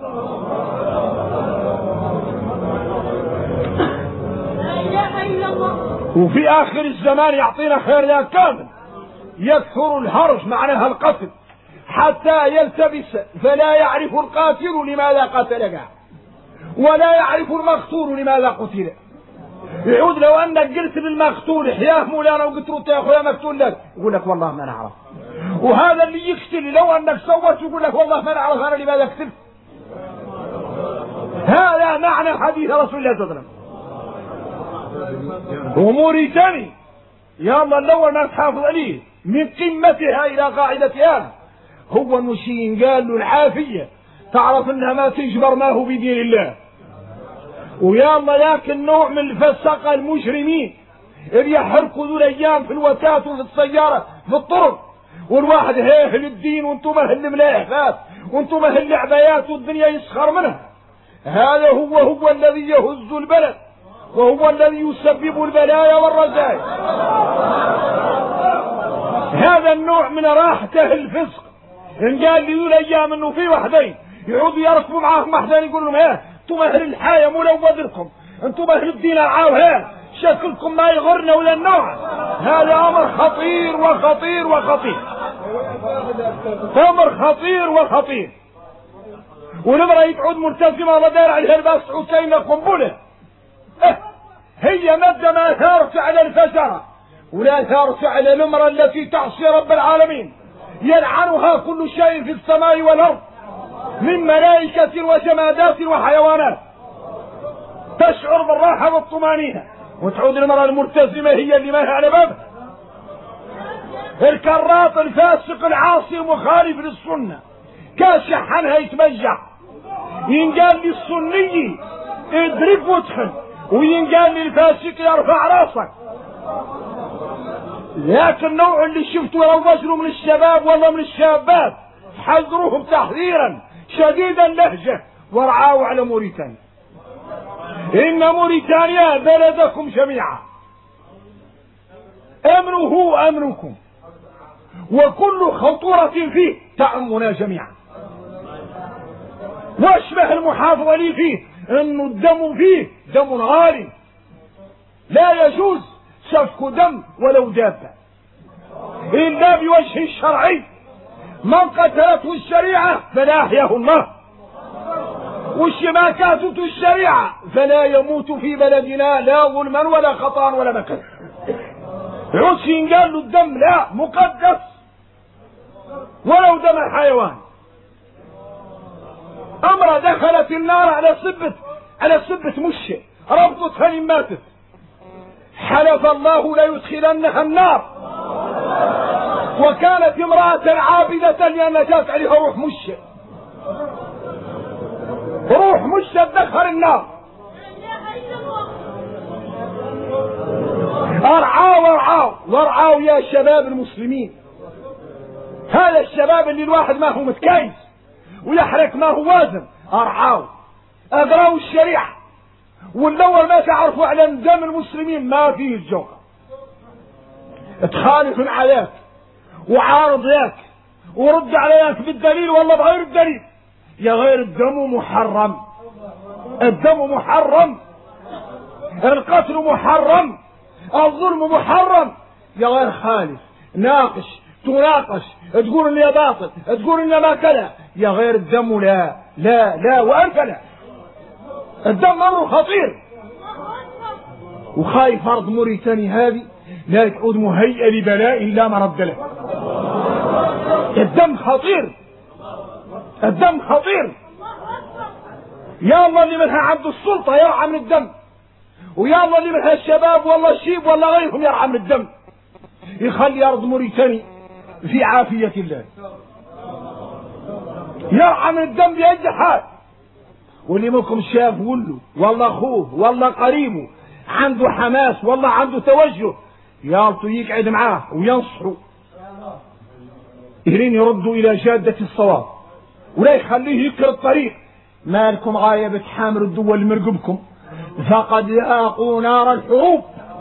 وفي اخر الزمان يعطينا خير يا كامل، يكثر الهرج معناها القتل حتى يلتبس، فلا يعرف القاتل لماذا قتلك ولا يعرف المقتول لماذا قتل. يعود لو انك قلت للمقتول حياه مولانا وقلت له يا اخويا مقتول لك يقول لك والله ما نعرف، وهذا اللي يقتل لو انك سوت يقول لك والله ما نعرف انا لماذا قتلت. هذا معنى حديث رسول الله صلى الله عليه وسلم. وموريتاني يا الله الاول ما تحافظ عليه من قمتها الى قاعدتها هو المشين قال له العافيه تعرف انها ما تجبر ما هو بدين الله. ويا الله لكن نوع من الفسقه المجرمين اللي يحرقوا ذو الايام في الوتات وفي السياره في الطرق، والواحد اهل الدين وانتم اهل الملاحفات وانتم اهل العبايات والدنيا يسخر منها. هذا هو الذي يهز البلد وهو الذي يسبب البلايا والرزايا. هذا النوع من راحته الفسق. ان قال لي ذو الايام انه في وحدين يعودوا يركبوا معاهم وحدين يقول لهم انتم اهل الحياه مو لودركم، انتم اهل الدين العاو شكلكم ما يغرنا ولا النوع. هذا امر خطير وخطير وخطير، امر خطير وخطير. ونمرة يقعد ملتزمة الله داير عليها الباس تعود كأنها قنبلة. هي مادة ما ثارت على الفجرة ولا ثارت على الامرأة التي تعصي رب العالمين يلعنها كل شيء في السماء والارض من ملائكة وجمادات وحيوانات. تشعر بالراحة والطمانينة وتعود المرأة الملتزمة هي اللي ما هي على بابها. الكراط الفاسق العاصي مخالف للسنة كاشح عنها يتمجع، ينقال للسني ادرك وادخل وينقال للفاسق يرفع راسك. لكن النوع اللي شفته لو رجل من الشباب ولا من الشابات حذروهم تحذيرا شديدا لهجة ورعاوا على موريتانيا. إن موريتانيا بلدكم جميعا، أمنه أمنكم، وكل خطورة فيه تعمنا جميعا. واشبه المحافظة لي فيه انه الدم فيه دم غالي لا يجوز سفك دم ولو دابة الا بوجه الشرعي. من قتلته الشريعة فلا احياه الله، وش ما كاتته الشريعة فلا يموت في بلدنا لا ظلما ولا خطأ ولا مكان. عسين قال له الدم لا مقدس ولو دم الحيوان. امرأة دخلت النار على صبة مشة ربطتها ان ماتت، حلف الله لا يدخلنها النار وكانت امرأة عابدة لأن جات عليها روح مشة، روح مشة تدخل النار. ارعاو يا شباب المسلمين، هذا الشباب اللي الواحد ما هو متكيس ويحرك ما هو وازن، ارعاو اقراوا الشريعة، والاول ما تعرفوا على دم المسلمين ما فيه الجوقة، تخالف عليك وعارض لك ورد عليك بالدليل والله بغير الدليل، يا غير الدم محرم، الدم محرم، القتل محرم، الظلم محرم، يا غير خالف ناقش تناقش تقول اني باطل تقول اني ما كذا، يا غير الدم لا لا لا وانت لا، الدم امر خطير، وخايف ارض موريتانيا هذه لا تعود مهيئة لبلاء لا مرد له. الدم خطير، الدم خطير، يا الله اللي منها عنده السلطة يرعى من الدم، ويا الله اللي منها الشباب والله الشيب ولا غيرهم يرعى من الدم، يخلي ارض موريتانيا في عافية الله، يرعى من الدم بأي حال. واللي منكم شاف وله والله اخوه والله قريبه عنده حماس والله عنده توجه، يالطو يقعد معاه وينصحوا يرين يردوا الى جادة الصواب ولا يخليه يكر الطريق. مالكم غاية بتحامر الدول اللي مرقبكم، فقد لاقوا نار الحروب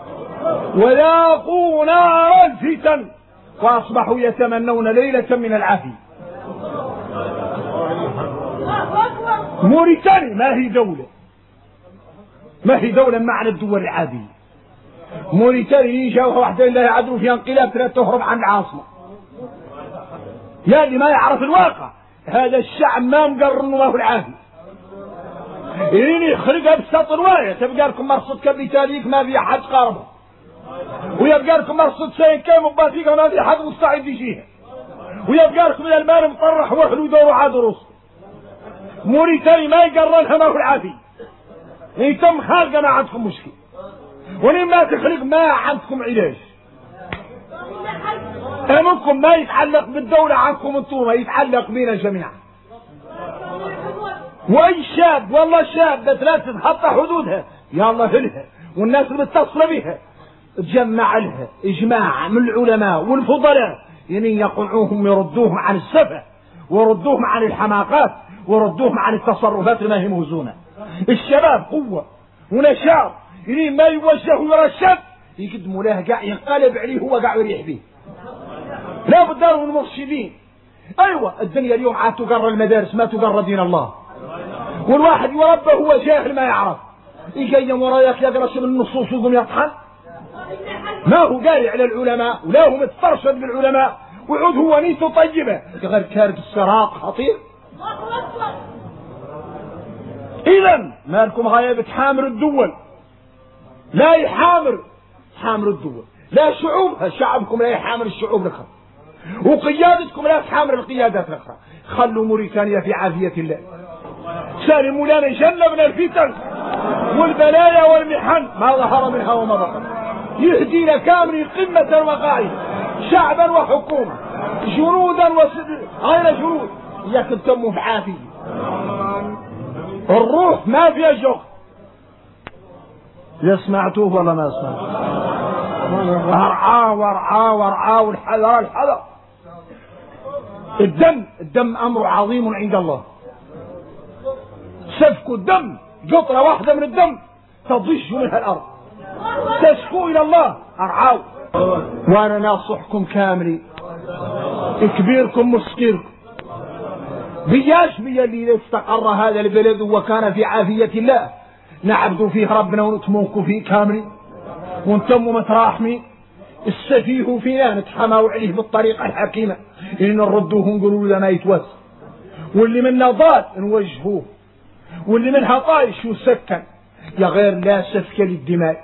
ولاقوا نار الفتن واصبحوا يتمنون ليلة من العافية. موريتانيا ما هي دولة، ما هي دولة معنى الدول العادية. موريتانيا جاوها واحدة لا يعدلوا فيها انقلاب لا تهرب عن العاصمة. يا اللي ما يعرف الواقع هذا الشعب ما مقرر انه ما هو العافية، يريني يخرجها بسط رواية، تبقى لكم مرصد كابيتاليك ما في حد قاربه، ويبقى لكم مرصد سيكام وباتيكا ما في حد مستعد يجيها، ويبقى لكم من المال مطرح وحلو دوروا عاد رؤوس. موريتانيا ما يقررها ما هو العافية، يتم خارجة ما عندكم مشكلة، ولما تخرج ما عندكم علاج. امكم ما يتعلق بالدولة عنكم انتم، يتعلق بنا جميعا. واي شاب والله شاب لا تتخطى حدودها يا الله لها، والناس اللي متصلة بها تجمع لها اجماع من العلماء والفضلاء، يعني يقنعوهم يردوهم عن السفه ويردوهم عن الحماقات ويردوهم عن التصرفات اللي ما هي موزونة. الشباب قوة ونشاط، يعني ما يوجه ويرشد يقدموا له قاع ينقلب عليه هو قاع يريح به، لا بد من المرشدين. ايوه الدنيا اليوم عاد تقرر المدارس ما تقرر دين الله، والواحد يربى هو جاهل ما يعرف، يقيم ورايك يقرا من النصوص ويقوم يطحن، ما هو قاري على العلماء ولا هو متفرشد بالعلماء ويعود هو نيته طيبه غير كارد الصراط خطير. اذا مالكم غاية حامر الدول، لا يحامر حامر الدول، لا شعوبها، شعبكم لا يحامر الشعوب الاخرى، وقيادتكم لا تحامر القيادات الاخرى. خلوا موريتانيا في عافية الله، سالموا لنا جنبنا الفتن والبلايا والمحن ما ظهر منها وما بطن، يهدينا كامل قمة المقاعد شعبا وحكومة جنودا غير جنود، اياكم تموا في عافية. الروح ما فيها جغ، لا سمعتوه ولا ما سمعتوه؟ ارعاه والحذر الحذر. الدم امر عظيم عند الله، سفك الدم قطرة واحدة من الدم تضج منها الارض، تشكو الى الله. ارعاه. وانا ناصحكم كاملي، كبيركم وصغيركم، بياش بيا اللي استقر هذا البلد وكان في عافية الله نعبدوا فيه ربنا ونتموكوا فيه كاملين ونتموا متراحمين. السفيه فينا نتحماوا عليه بالطريقة الحكيمة، إن نردوه نقولوا له ما يتوس، واللي منا ضال نوجهوه، واللي منها طايش يسكن. يا غير لا سفك للدماء،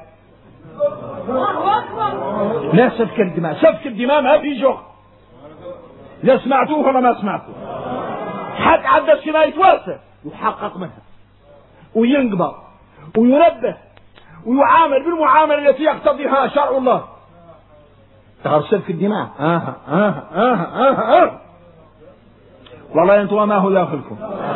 لا سفك للدماء، سفك الدماء ما في جغ. لا سمعتوه ولا ما سمعتوه؟ حد عدى السماء يتواسى يحقق منها وينقبض وينبه ويعامل بالمعاملة التي يقتضيها شرع الله. سفك الدماء. والله أنتم ما هو داخلكم.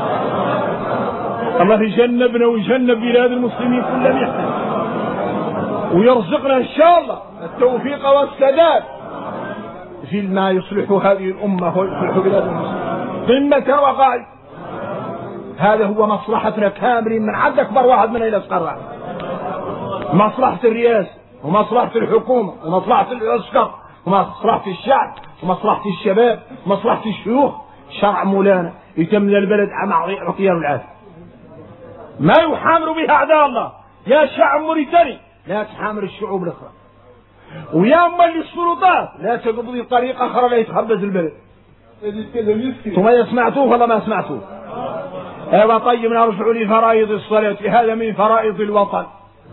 الله يجنبنا ويجنب بلاد المسلمين كل محنة، ويرزقنا إن شاء الله التوفيق والسداد في ما يصلح هذه الأمة ويصلح بلاد المسلمين قمة وقاعد. هذا هو مصلحتنا كاملين من عند أكبر واحد من إلى أصغر واحد. مصلحة الرئاسة ومصلحة الحكومة ومصلحة العسكر ومصلحة الشعب ومصلحة الشباب ومصلحة الشيوخ. شرع مولانا يتمنى البلد مع عطيان العافية، ما يحامر بها أعداء الله. يا شعب موريتاني لا تحامر الشعوب الأخرى، ويا أمال السلطات لا تقضي طريقة أخرى لا يتخبز البلد. ثم سمعتوه ولا ما سمعتوه؟ أيوة طيب نرجع لفرائض الصلاة. هذا من فرائض الوطن،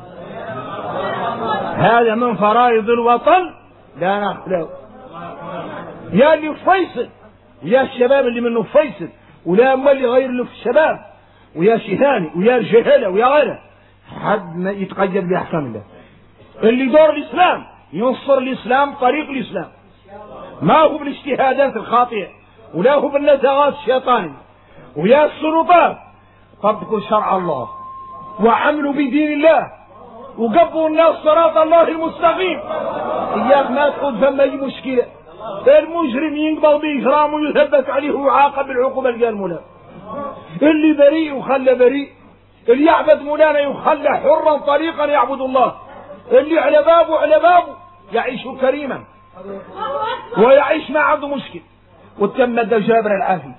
هذا من فرائض الوطن لا نخلو. يا اللي فيصل، يا الشباب اللي منه فيصل، ولا أمال اللي غير له في الشباب، ويا شهاني ويا الجهالة ويا غيره، حد ما يتقيد بأحكام الله. اللي دور الإسلام ينصر الإسلام طريق الإسلام، ما هو بالاجتهادات الخاطئة ولا هو بالنزغات الشيطانية. ويا السلطات طبقوا شرع الله وعملوا بدين الله وقبوا الناس صراط الله المستقيم. إياك ما تقول فما أي مشكلة، المجرم ينقبض بإجرام ويثبت عليه ويعاقب بالعقوبة اللي قال مولانا. اللي بريء وخلى بريء، اللي يعبد مولانا يخلى حرا طريقا يعبد الله، اللي على بابه يعيش كريما ويعيش ما عنده مشكل. وتمد جابر العافية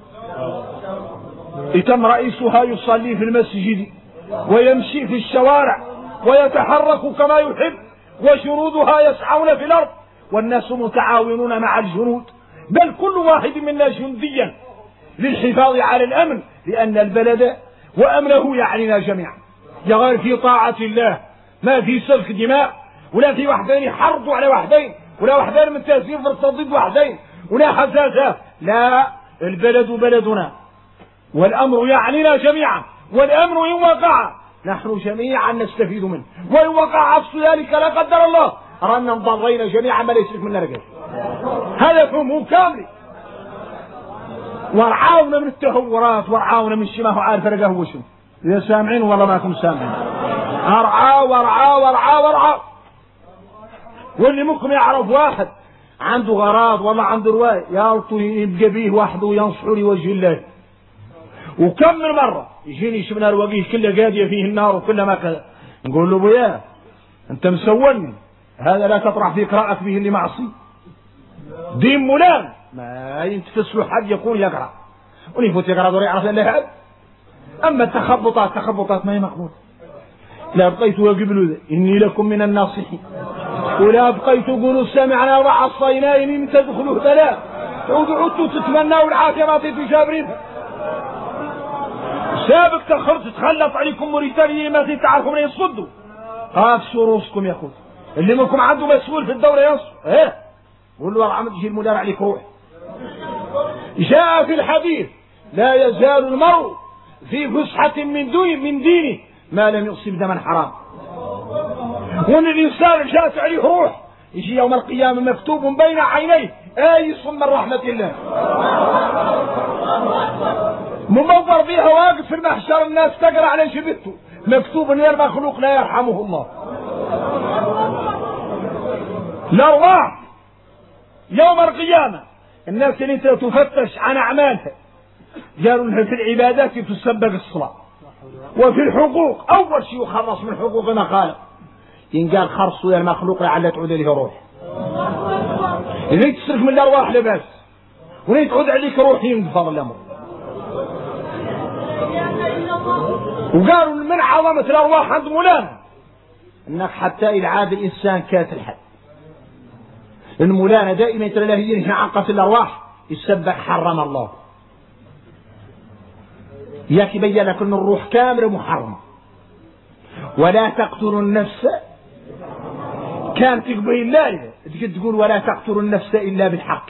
يتم رئيسها يصلي في المسجد ويمشي في الشوارع ويتحرك كما يحب، وجنودها يسعون في الأرض والناس متعاونون مع الجنود، بل كل واحد منا جنديا للحفاظ على الأمن، لأن البلد وأمنه يعنينا جميعا. يغير في طاعة الله، ما في سفك دماء ولا في وحدين يحرضوا على وحدين ولا وحدين من تأثير ضد وحدين ولا حساسة. لا، البلد بلدنا والأمر يعنينا جميعا، والأمر إن وقع نحن جميعا نستفيد منه، وإن وقع عكس ذلك لا قدر الله رانا انضرينا جميعا ما ليس منا رجال. هذا فهمه كامل. ورعاونا من التهورات ورعاونا من شي ما هو عارف رجاه هو شنو. إذا سامعين والله ما كنتم سامعين. ارعى واللي ممكن يعرف واحد عنده غراض والله عنده رواية يالطو يبقى بيه وحده وينصحه لوجه الله. وكم من مرة يجيني شبنا الوقيه كله قادية فيه النار وكله ما كذا، نقول له بياه انت مسولني، هذا لا تطرح في قراءة به اللي معصي. دين مولانا ما ينتفس له حد يقول يقرأ ونفوت يقرأ دور يعرف الله حد. أما التخبطات ما هي مقبولة. لا بقيت قبل إني لكم من الناصحين، ولا بقيت قولوا سمعنا وعصينا إن تدخلوا ثلاث عدتوا تتمنوا العافية ما تيتوا جابرينها. سابق تخرج تخلط عليكم موريتانيين ما تعرفوا من يصدوا. قافسوا رؤوسكم يا اخوي، اللي منكم عنده مسؤول في الدولة ينصر قول له عم تجي المدار عليك روح. جاء في الحديث لا يزال المرء في فسحة من دينه ما لم يصب دما حرام. وان الانسان جاءت عليه روح يجي يوم القيامة مكتوب بين عينيه آيس من رحمة الله، ممضر بها واقف في المحشر الناس تقرأ على جبهته مكتوب ان المخلوق لا يرحمه الله. الأرواح يوم القيامة الناس اللي تفتش عن أعمالها قالوا لها في العبادات تسبق الصلاة، وفي الحقوق أول شيء يخلص من حقوق ما قال إن قال خرصوا يا المخلوق لعل تعود له روح. إذا تصرف من الأرواح لباس ولا تعود عليك روح ينقفض الأمر. وقالوا من عظمة الأرواح عند مولانا أنك حتى إلعاب الإنسان كات الحد. إن مولانا دائما ترى له ينهي عن قتل الأرواح يسبح حرم الله. ياك يبين لك أن الروح كاملة محرمة. ولا تقتلوا النفس كانت تقبل الله تقول ولا تقتلوا النفس إلا بالحق.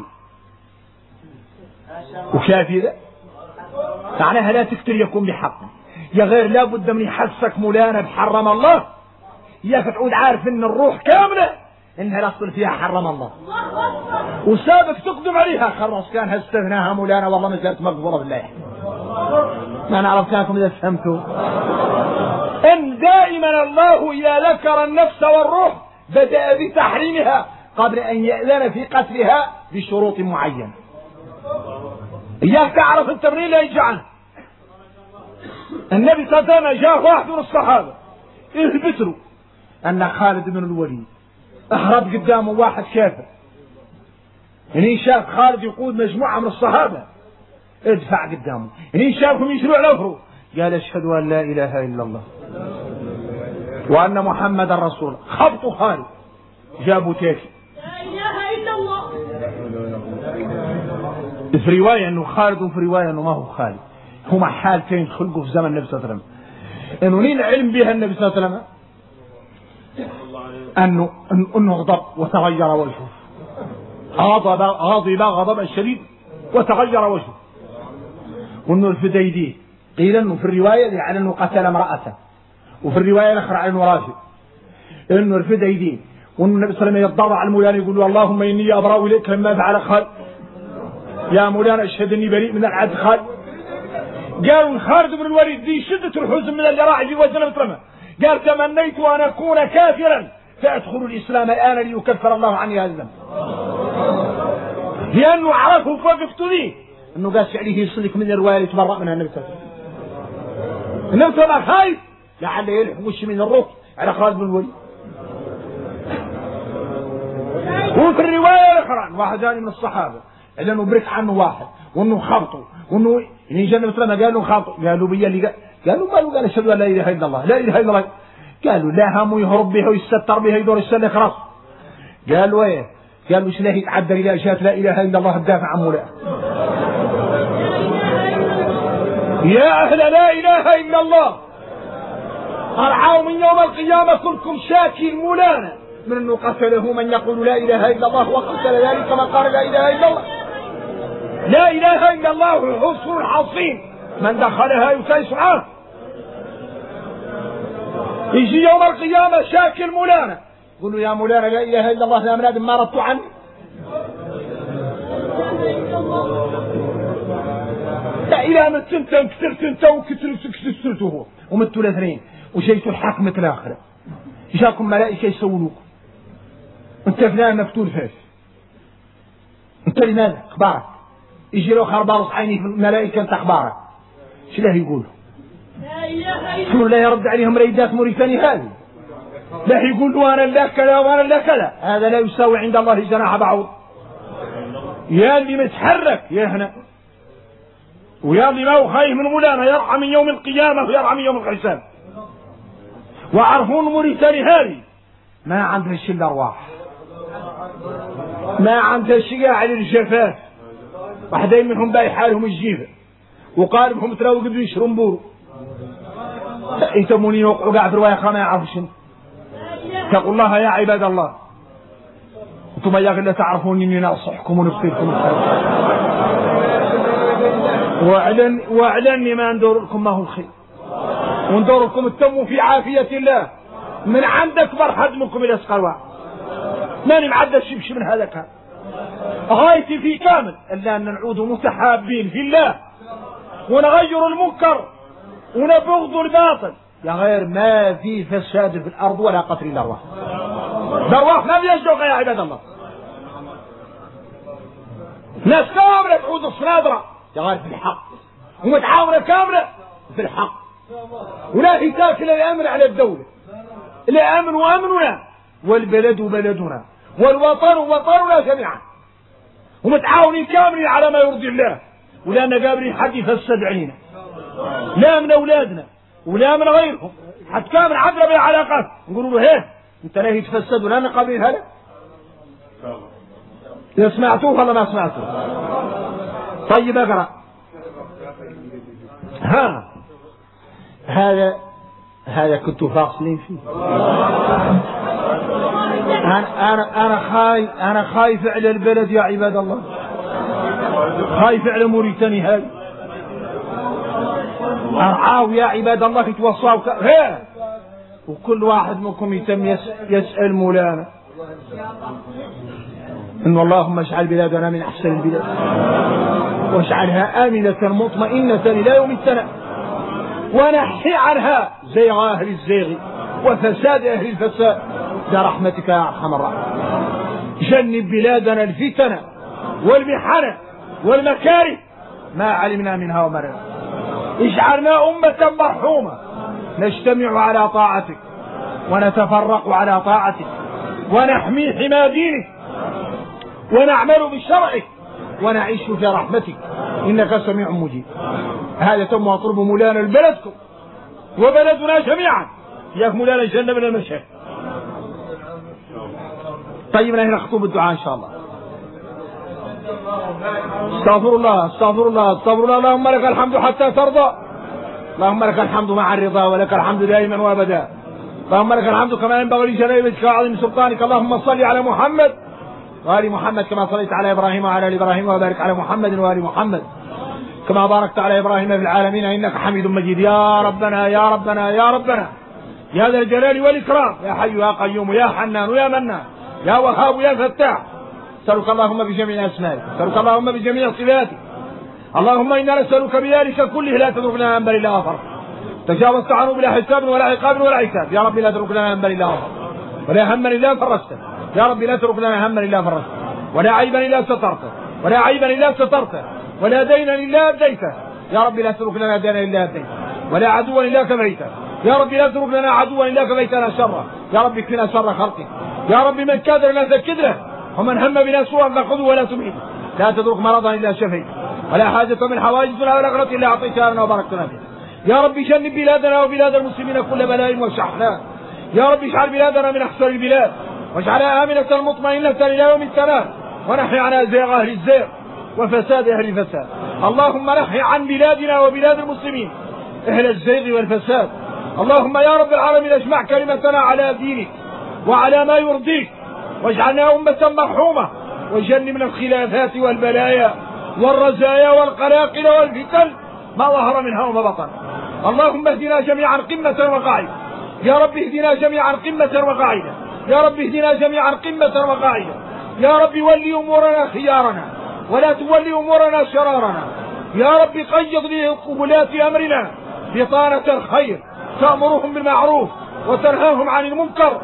وشافي ذا معناها لا تقتل يكون بحق. يا غير لابد من يحسك مولانا بحرم الله. ياك تعود عارف ان الروح كاملة إنها الأصل فيها حرم الله، وسابق تقدم عليها خلاص كانها استثناها مولانا والله ما زالت مقبولة بالله. ما نعرف كانكم إذا فهمتوا إن دائما الله إذا ذكر النفس والروح بدأ بتحريمها قبل أن يأذن في قتلها بشروط معينة. إياك تعرف التمرين لا يجعل. النبي صلى الله عليه وسلم جاء واحد من الصحابة اثبت له أن خالد بن الوليد أهرب قدامه واحد كافر، يعني شاف خالد يقود مجموعة من الصحابة ادفع قدامه، يعني شافهم يشروا على ظهره قال أشهد أن لا إله إلا الله وأن محمد رسول. خبطوا خالد جابوا تاكي. لا إله إلا الله. في رواية أنه خالد وفي رواية أنه ما هو خالد. هما حالتين خلقوا في زمن النبي صلى الله عليه وسلم. أنه نين علم بها النبي صلى الله عليه وسلم أنه غضب وتغير وجهه، غضب غضبا شديد وتغير وجهه. وأنه الفديدي قيل أنه في الرواية على أنه قتل امرأته، وفي الرواية الأخرى على أنه راجل. أنه الفديدي وأن النبي صلى الله عليه وسلم يتضرع على مولانا يقول له اللهم إني أبرأ إليك لما فعل خالد، يا مولانا أشهد أني بريء من العبد خالد. قالوا خالد بن الوليد ذي شدة الحزن من اللي راح يجي وزن مطرمه قال تمنيت أن أكون كافرا فأدخل الإسلام الآن ليكفر الله عني هذا الذنب، لأنه عرفه فوقفت ذي أنه قاس عليه يصلك من الرواية اللي تبرأ منها النبي صلى الله عليه وسلم. النبي صلى الله عليه وسلم خايف لعله يلحق وش من الروح على خالد بن الوليد. وفي الرواية الأخرى واحد ثاني من الصحابة لأنه برك عنه واحد وأنه خبطه وأنه يعني جنة مثلا قال له خبطه قالوا بيا اللي قالوا أشهد أن لا إله إلا الله لا إله إلا الله. قالوا لا هم يهرب بها ويستتر بها يدور السلة خلاص. قالوا إيه؟ قالوا إيش لا يتعدل إلى أشياء لا إله إلا الله الدافع عن مولانا. يا أهل لا إله إلا الله أرعوا من يوم القيامة كلكم شاكي مولانا من أنه قتله من يقول لا إله إلا الله وقتل ذلك من قال لا إله إلا الله. لا إله إلا الله حصن حصين من دخلها يسيس عنه. يجي يوم القيامة شاكي مولانا يقول له يا مولانا لا إله إلا الله لا من آدم ما ردت عني. لا إله من تنتم كثرت انت وكثرته ومتوا الاثنين وشيتوا الحاكمة الآخرة جاكم ملائكة يسولوكم انت فلان مفتول فاس انت لماذا اخبارك يجي له خربارس عيني في الملائكة انت اخبارك ايش له يقولوا لا يرد عليهم ريدات موريتاني هذه لا يقول له انا لا كذا وانا لا كذا. هذا لا يساوي عند الله جناح بعوض. يا اللي متحرك يا هنا ويا اللي ما هو خايف من مولانا يرعى من يوم القيامة ويرعى من يوم الحساب. وعرفون موريتاني هذه ما عندها شيء الأرواح ما عندها شيء على الجفاف. واحدين منهم باي حالهم الجيفة وقاربهم تراو قبل يشرون بورو يتموني يوقعوا قاعد رواية ما يعرفوا شنو. تقول الله يا عباد الله انتم يا اخي لا تعرفون اني نصحكم ونبصركم واعلن ما ندور لكم ما هو الخير وندور لكم التم في عافية الله من عندك برحدمكم الى اسقروا ماني معدل شبش من هذا كان غايتي في كامل الا ان نعود متحابين في الله ونغير المنكر ونبغض الباطل يا غير ما في فساد في الارض ولا قتل الارواح. الارواح ما بيصدق يا عباد الله. ناس كامله تعود الصنادره يا غير في الحق ومتعاونه كامله في الحق ولا هي تاكل الامن على الدوله. الامن وامننا والبلد بلدنا والوطن وطننا جميعا ومتعاونين كاملين على ما يرضي الله ولا نقابلين حد يفسد علينا لا من اولادنا ولا من غيرهم حتى كامل عدل بالعلاقات نقولوا له هيه انت لا يتفسد ولا نقابلين هذا. إذا سمعتوه ولا ما سمعتوه؟ طيب اقرأ. هذا كنتوا فاصلين فيه. أنا خايف على البلد يا عباد الله خايف على موريتاني هذه أرعاو يا عباد الله يتوصاوا وكل واحد منكم يتم يسأل مولانا إن اللهم اجعل بلادنا من أحسن البلاد واجعلها آمنة مطمئنة إلى يوم التناد ونحي عنها زيغ أهل الزيغ وفساد أهل الفساد برحمتك يا أرحم الراحمين. جنب بلادنا الفتن والمحن والمكاره ما علمنا منها وما لم. اجعلنا أمة مرحومة نجتمع على طاعتك ونتفرق على طاعتك ونحمي حمى دينك ونعمل بشرعك ونعيش في رحمتك إنك سميع مجيب. هذا تم واطلب مولانا لبلدكم وبلدنا جميعا ياك مولانا الجنة من المشاكل. طيب هنا نخطب الدعاء إن شاء الله. استغفر الله استغفر الله استغفر الله. اللهم لك الحمد حتى ترضى. اللهم لك الحمد مع الرضا ولك الحمد دائما وابدا. اللهم لك الحمد كما ينبغي لجلال وجهك وعظيم سلطانك. اللهم صل على محمد وآل محمد كما صليت على إبراهيم وعلى آل إبراهيم وبارك على محمد وآل محمد كما باركت على إبراهيم في العالمين إنك حميد مجيد. يا ربنا يا ربنا يا ربنا يا ذا الجلال والإكرام يا حي يا قيوم يا حنان يا منان يا وهاب يا فتاح. نسألك اللهم بجميع أسمائك نسألك اللهم بجميع صفاتك. اللهم إنا نسألك بذلك كله لا تتركنا ذنبا إلا غفرته. تجاوزت عنه بلا حساب ولا عقاب ولا عتاب. يا رب لا تتركنا ذنبا إلا غفرته ولا هما إلا فرجته. يا رب لا تتركنا هما إلا فرجته ولا عيبا إلا سترته ولا عيبا إلا سترته ولا دينا إلا أديته. يا رب لا تترك لنا دينا إلا أديته ولا عدوا إلا كفيته. يا رب لا تترك لنا عدوا إلا كفيتنا شره. يا رب اكفنا شر خلقك. يا رب من كاد لنا ذكد له ومن هم بنا سوءا فخذه ولا تميته. لا تترك مرضا إلا شفيته ولا حاجة من حوائجنا ولا غرة إلا أعطيتها لنا وباركتنا فيها. يا رب جنب بلادنا وبلاد المسلمين كل بلاء وشحناء. يا رب اجعل بلادنا من أحسن البلاد واجعلها آمنة مطمئنة إلى يوم التناد ونحي عن زيغ أهل الزيغ وفساد أهل الفساد. اللهم نحي عن بلادنا وبلاد المسلمين أهل الزيغ والفساد. اللهم يا رب العالمين اجمع كلمتنا على دينك وعلى ما يرضيك واجعلنا أمة مرحومة وجنب من الخلافات والبلايا والرزايا والقلاقل والفتن ما ظهر منها وما بطن. اللهم اهدنا جميعا قمة وقاعدة. يا رب اهدنا جميعا قمة وقاعدة. يا رب اهدنا جميعا قمة وقاعدة. يا رب ولي أمورنا خيارنا ولا تولي أمورنا شرارنا. يا رب قيض لقبلات أمرنا بطانة الخير تأمرهم بالمعروف وتنهاهم عن المنكر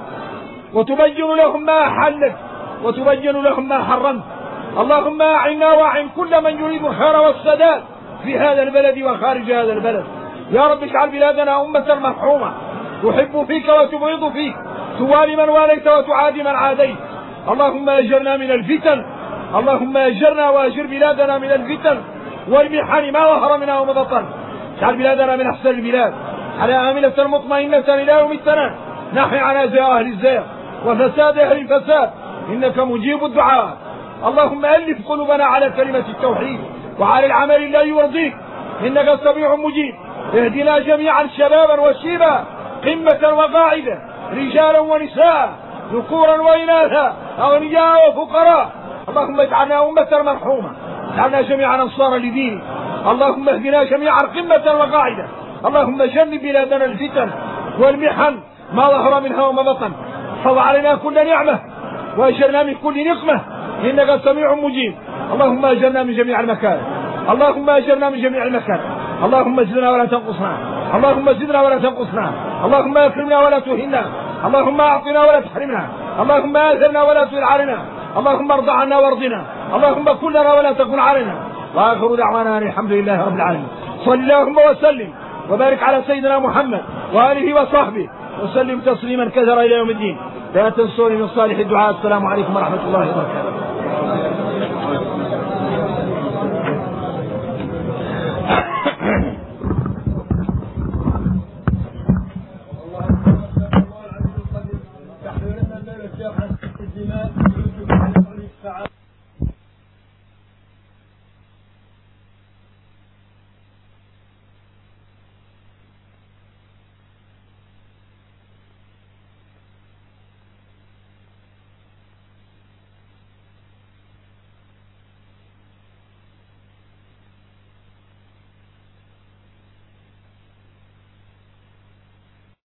وتبين لهم ما حلت وتبين لهم ما حرمت. اللهم أعنا وأعن كل من يريد الخير والسداد في هذا البلد وخارج هذا البلد. يا رب اجعل بلادنا أمة مرحومة تحب فيك وتبغض فيك توالي من واليت وتعادي من عاديت. اللهم أجرنا من الفتن. اللهم أجرنا وأجر بلادنا من الفتن والمحن ما ظهر منها وما بطن. اجعل بلادنا من أحسن البلاد على آمنة مطمئنة إلى يوم التناد نحي عن زيغ أهل الزيغ وفساد أهل الفساد إنك مجيب الدعاء. اللهم ألف قلوبنا على كلمة التوحيد وعلى العمل الذي يرضيك إنك سميع مجيب. اهدنا جميعا شبابا وشيبا قمة وقاعدة رجالا ونساء ذكورا وإناثا أغنياء وفقراء. اللهم اجعلنا أمة مرحومة اجعلنا جميعا أنصارا لدينك. اللهم اهدنا جميعا قمة وقاعدة. اللهم جنب بلادنا الفتن والمحن ما ظهر منها وما بطن. حفظ علينا كل نعمة وأجرنا من كل نقمة إنك سميع مجيب. اللهم أجرنا من جميع المكان. اللهم أجرنا من جميع المكان. اللهم زدنا ولا تنقصنا. اللهم زدنا ولا تنقصنا. اللهم أكرمنا ولا تهنا. اللهم أعطنا ولا تحرمنا. اللهم آثرنا ولا تؤثر علينا. اللهم ارض عنا وارضنا. اللهم كن لنا ولا تكن علينا. وآخر دعوانا الحمد لله رب العالمين. صل اللهم وسلم وبارك على سيدنا محمد وآله وصحبه وسلم تسليما كثيرا إلى يوم الدين. لا تنسوني من صالح الدعاء. السلام عليكم ورحمة الله وبركاته.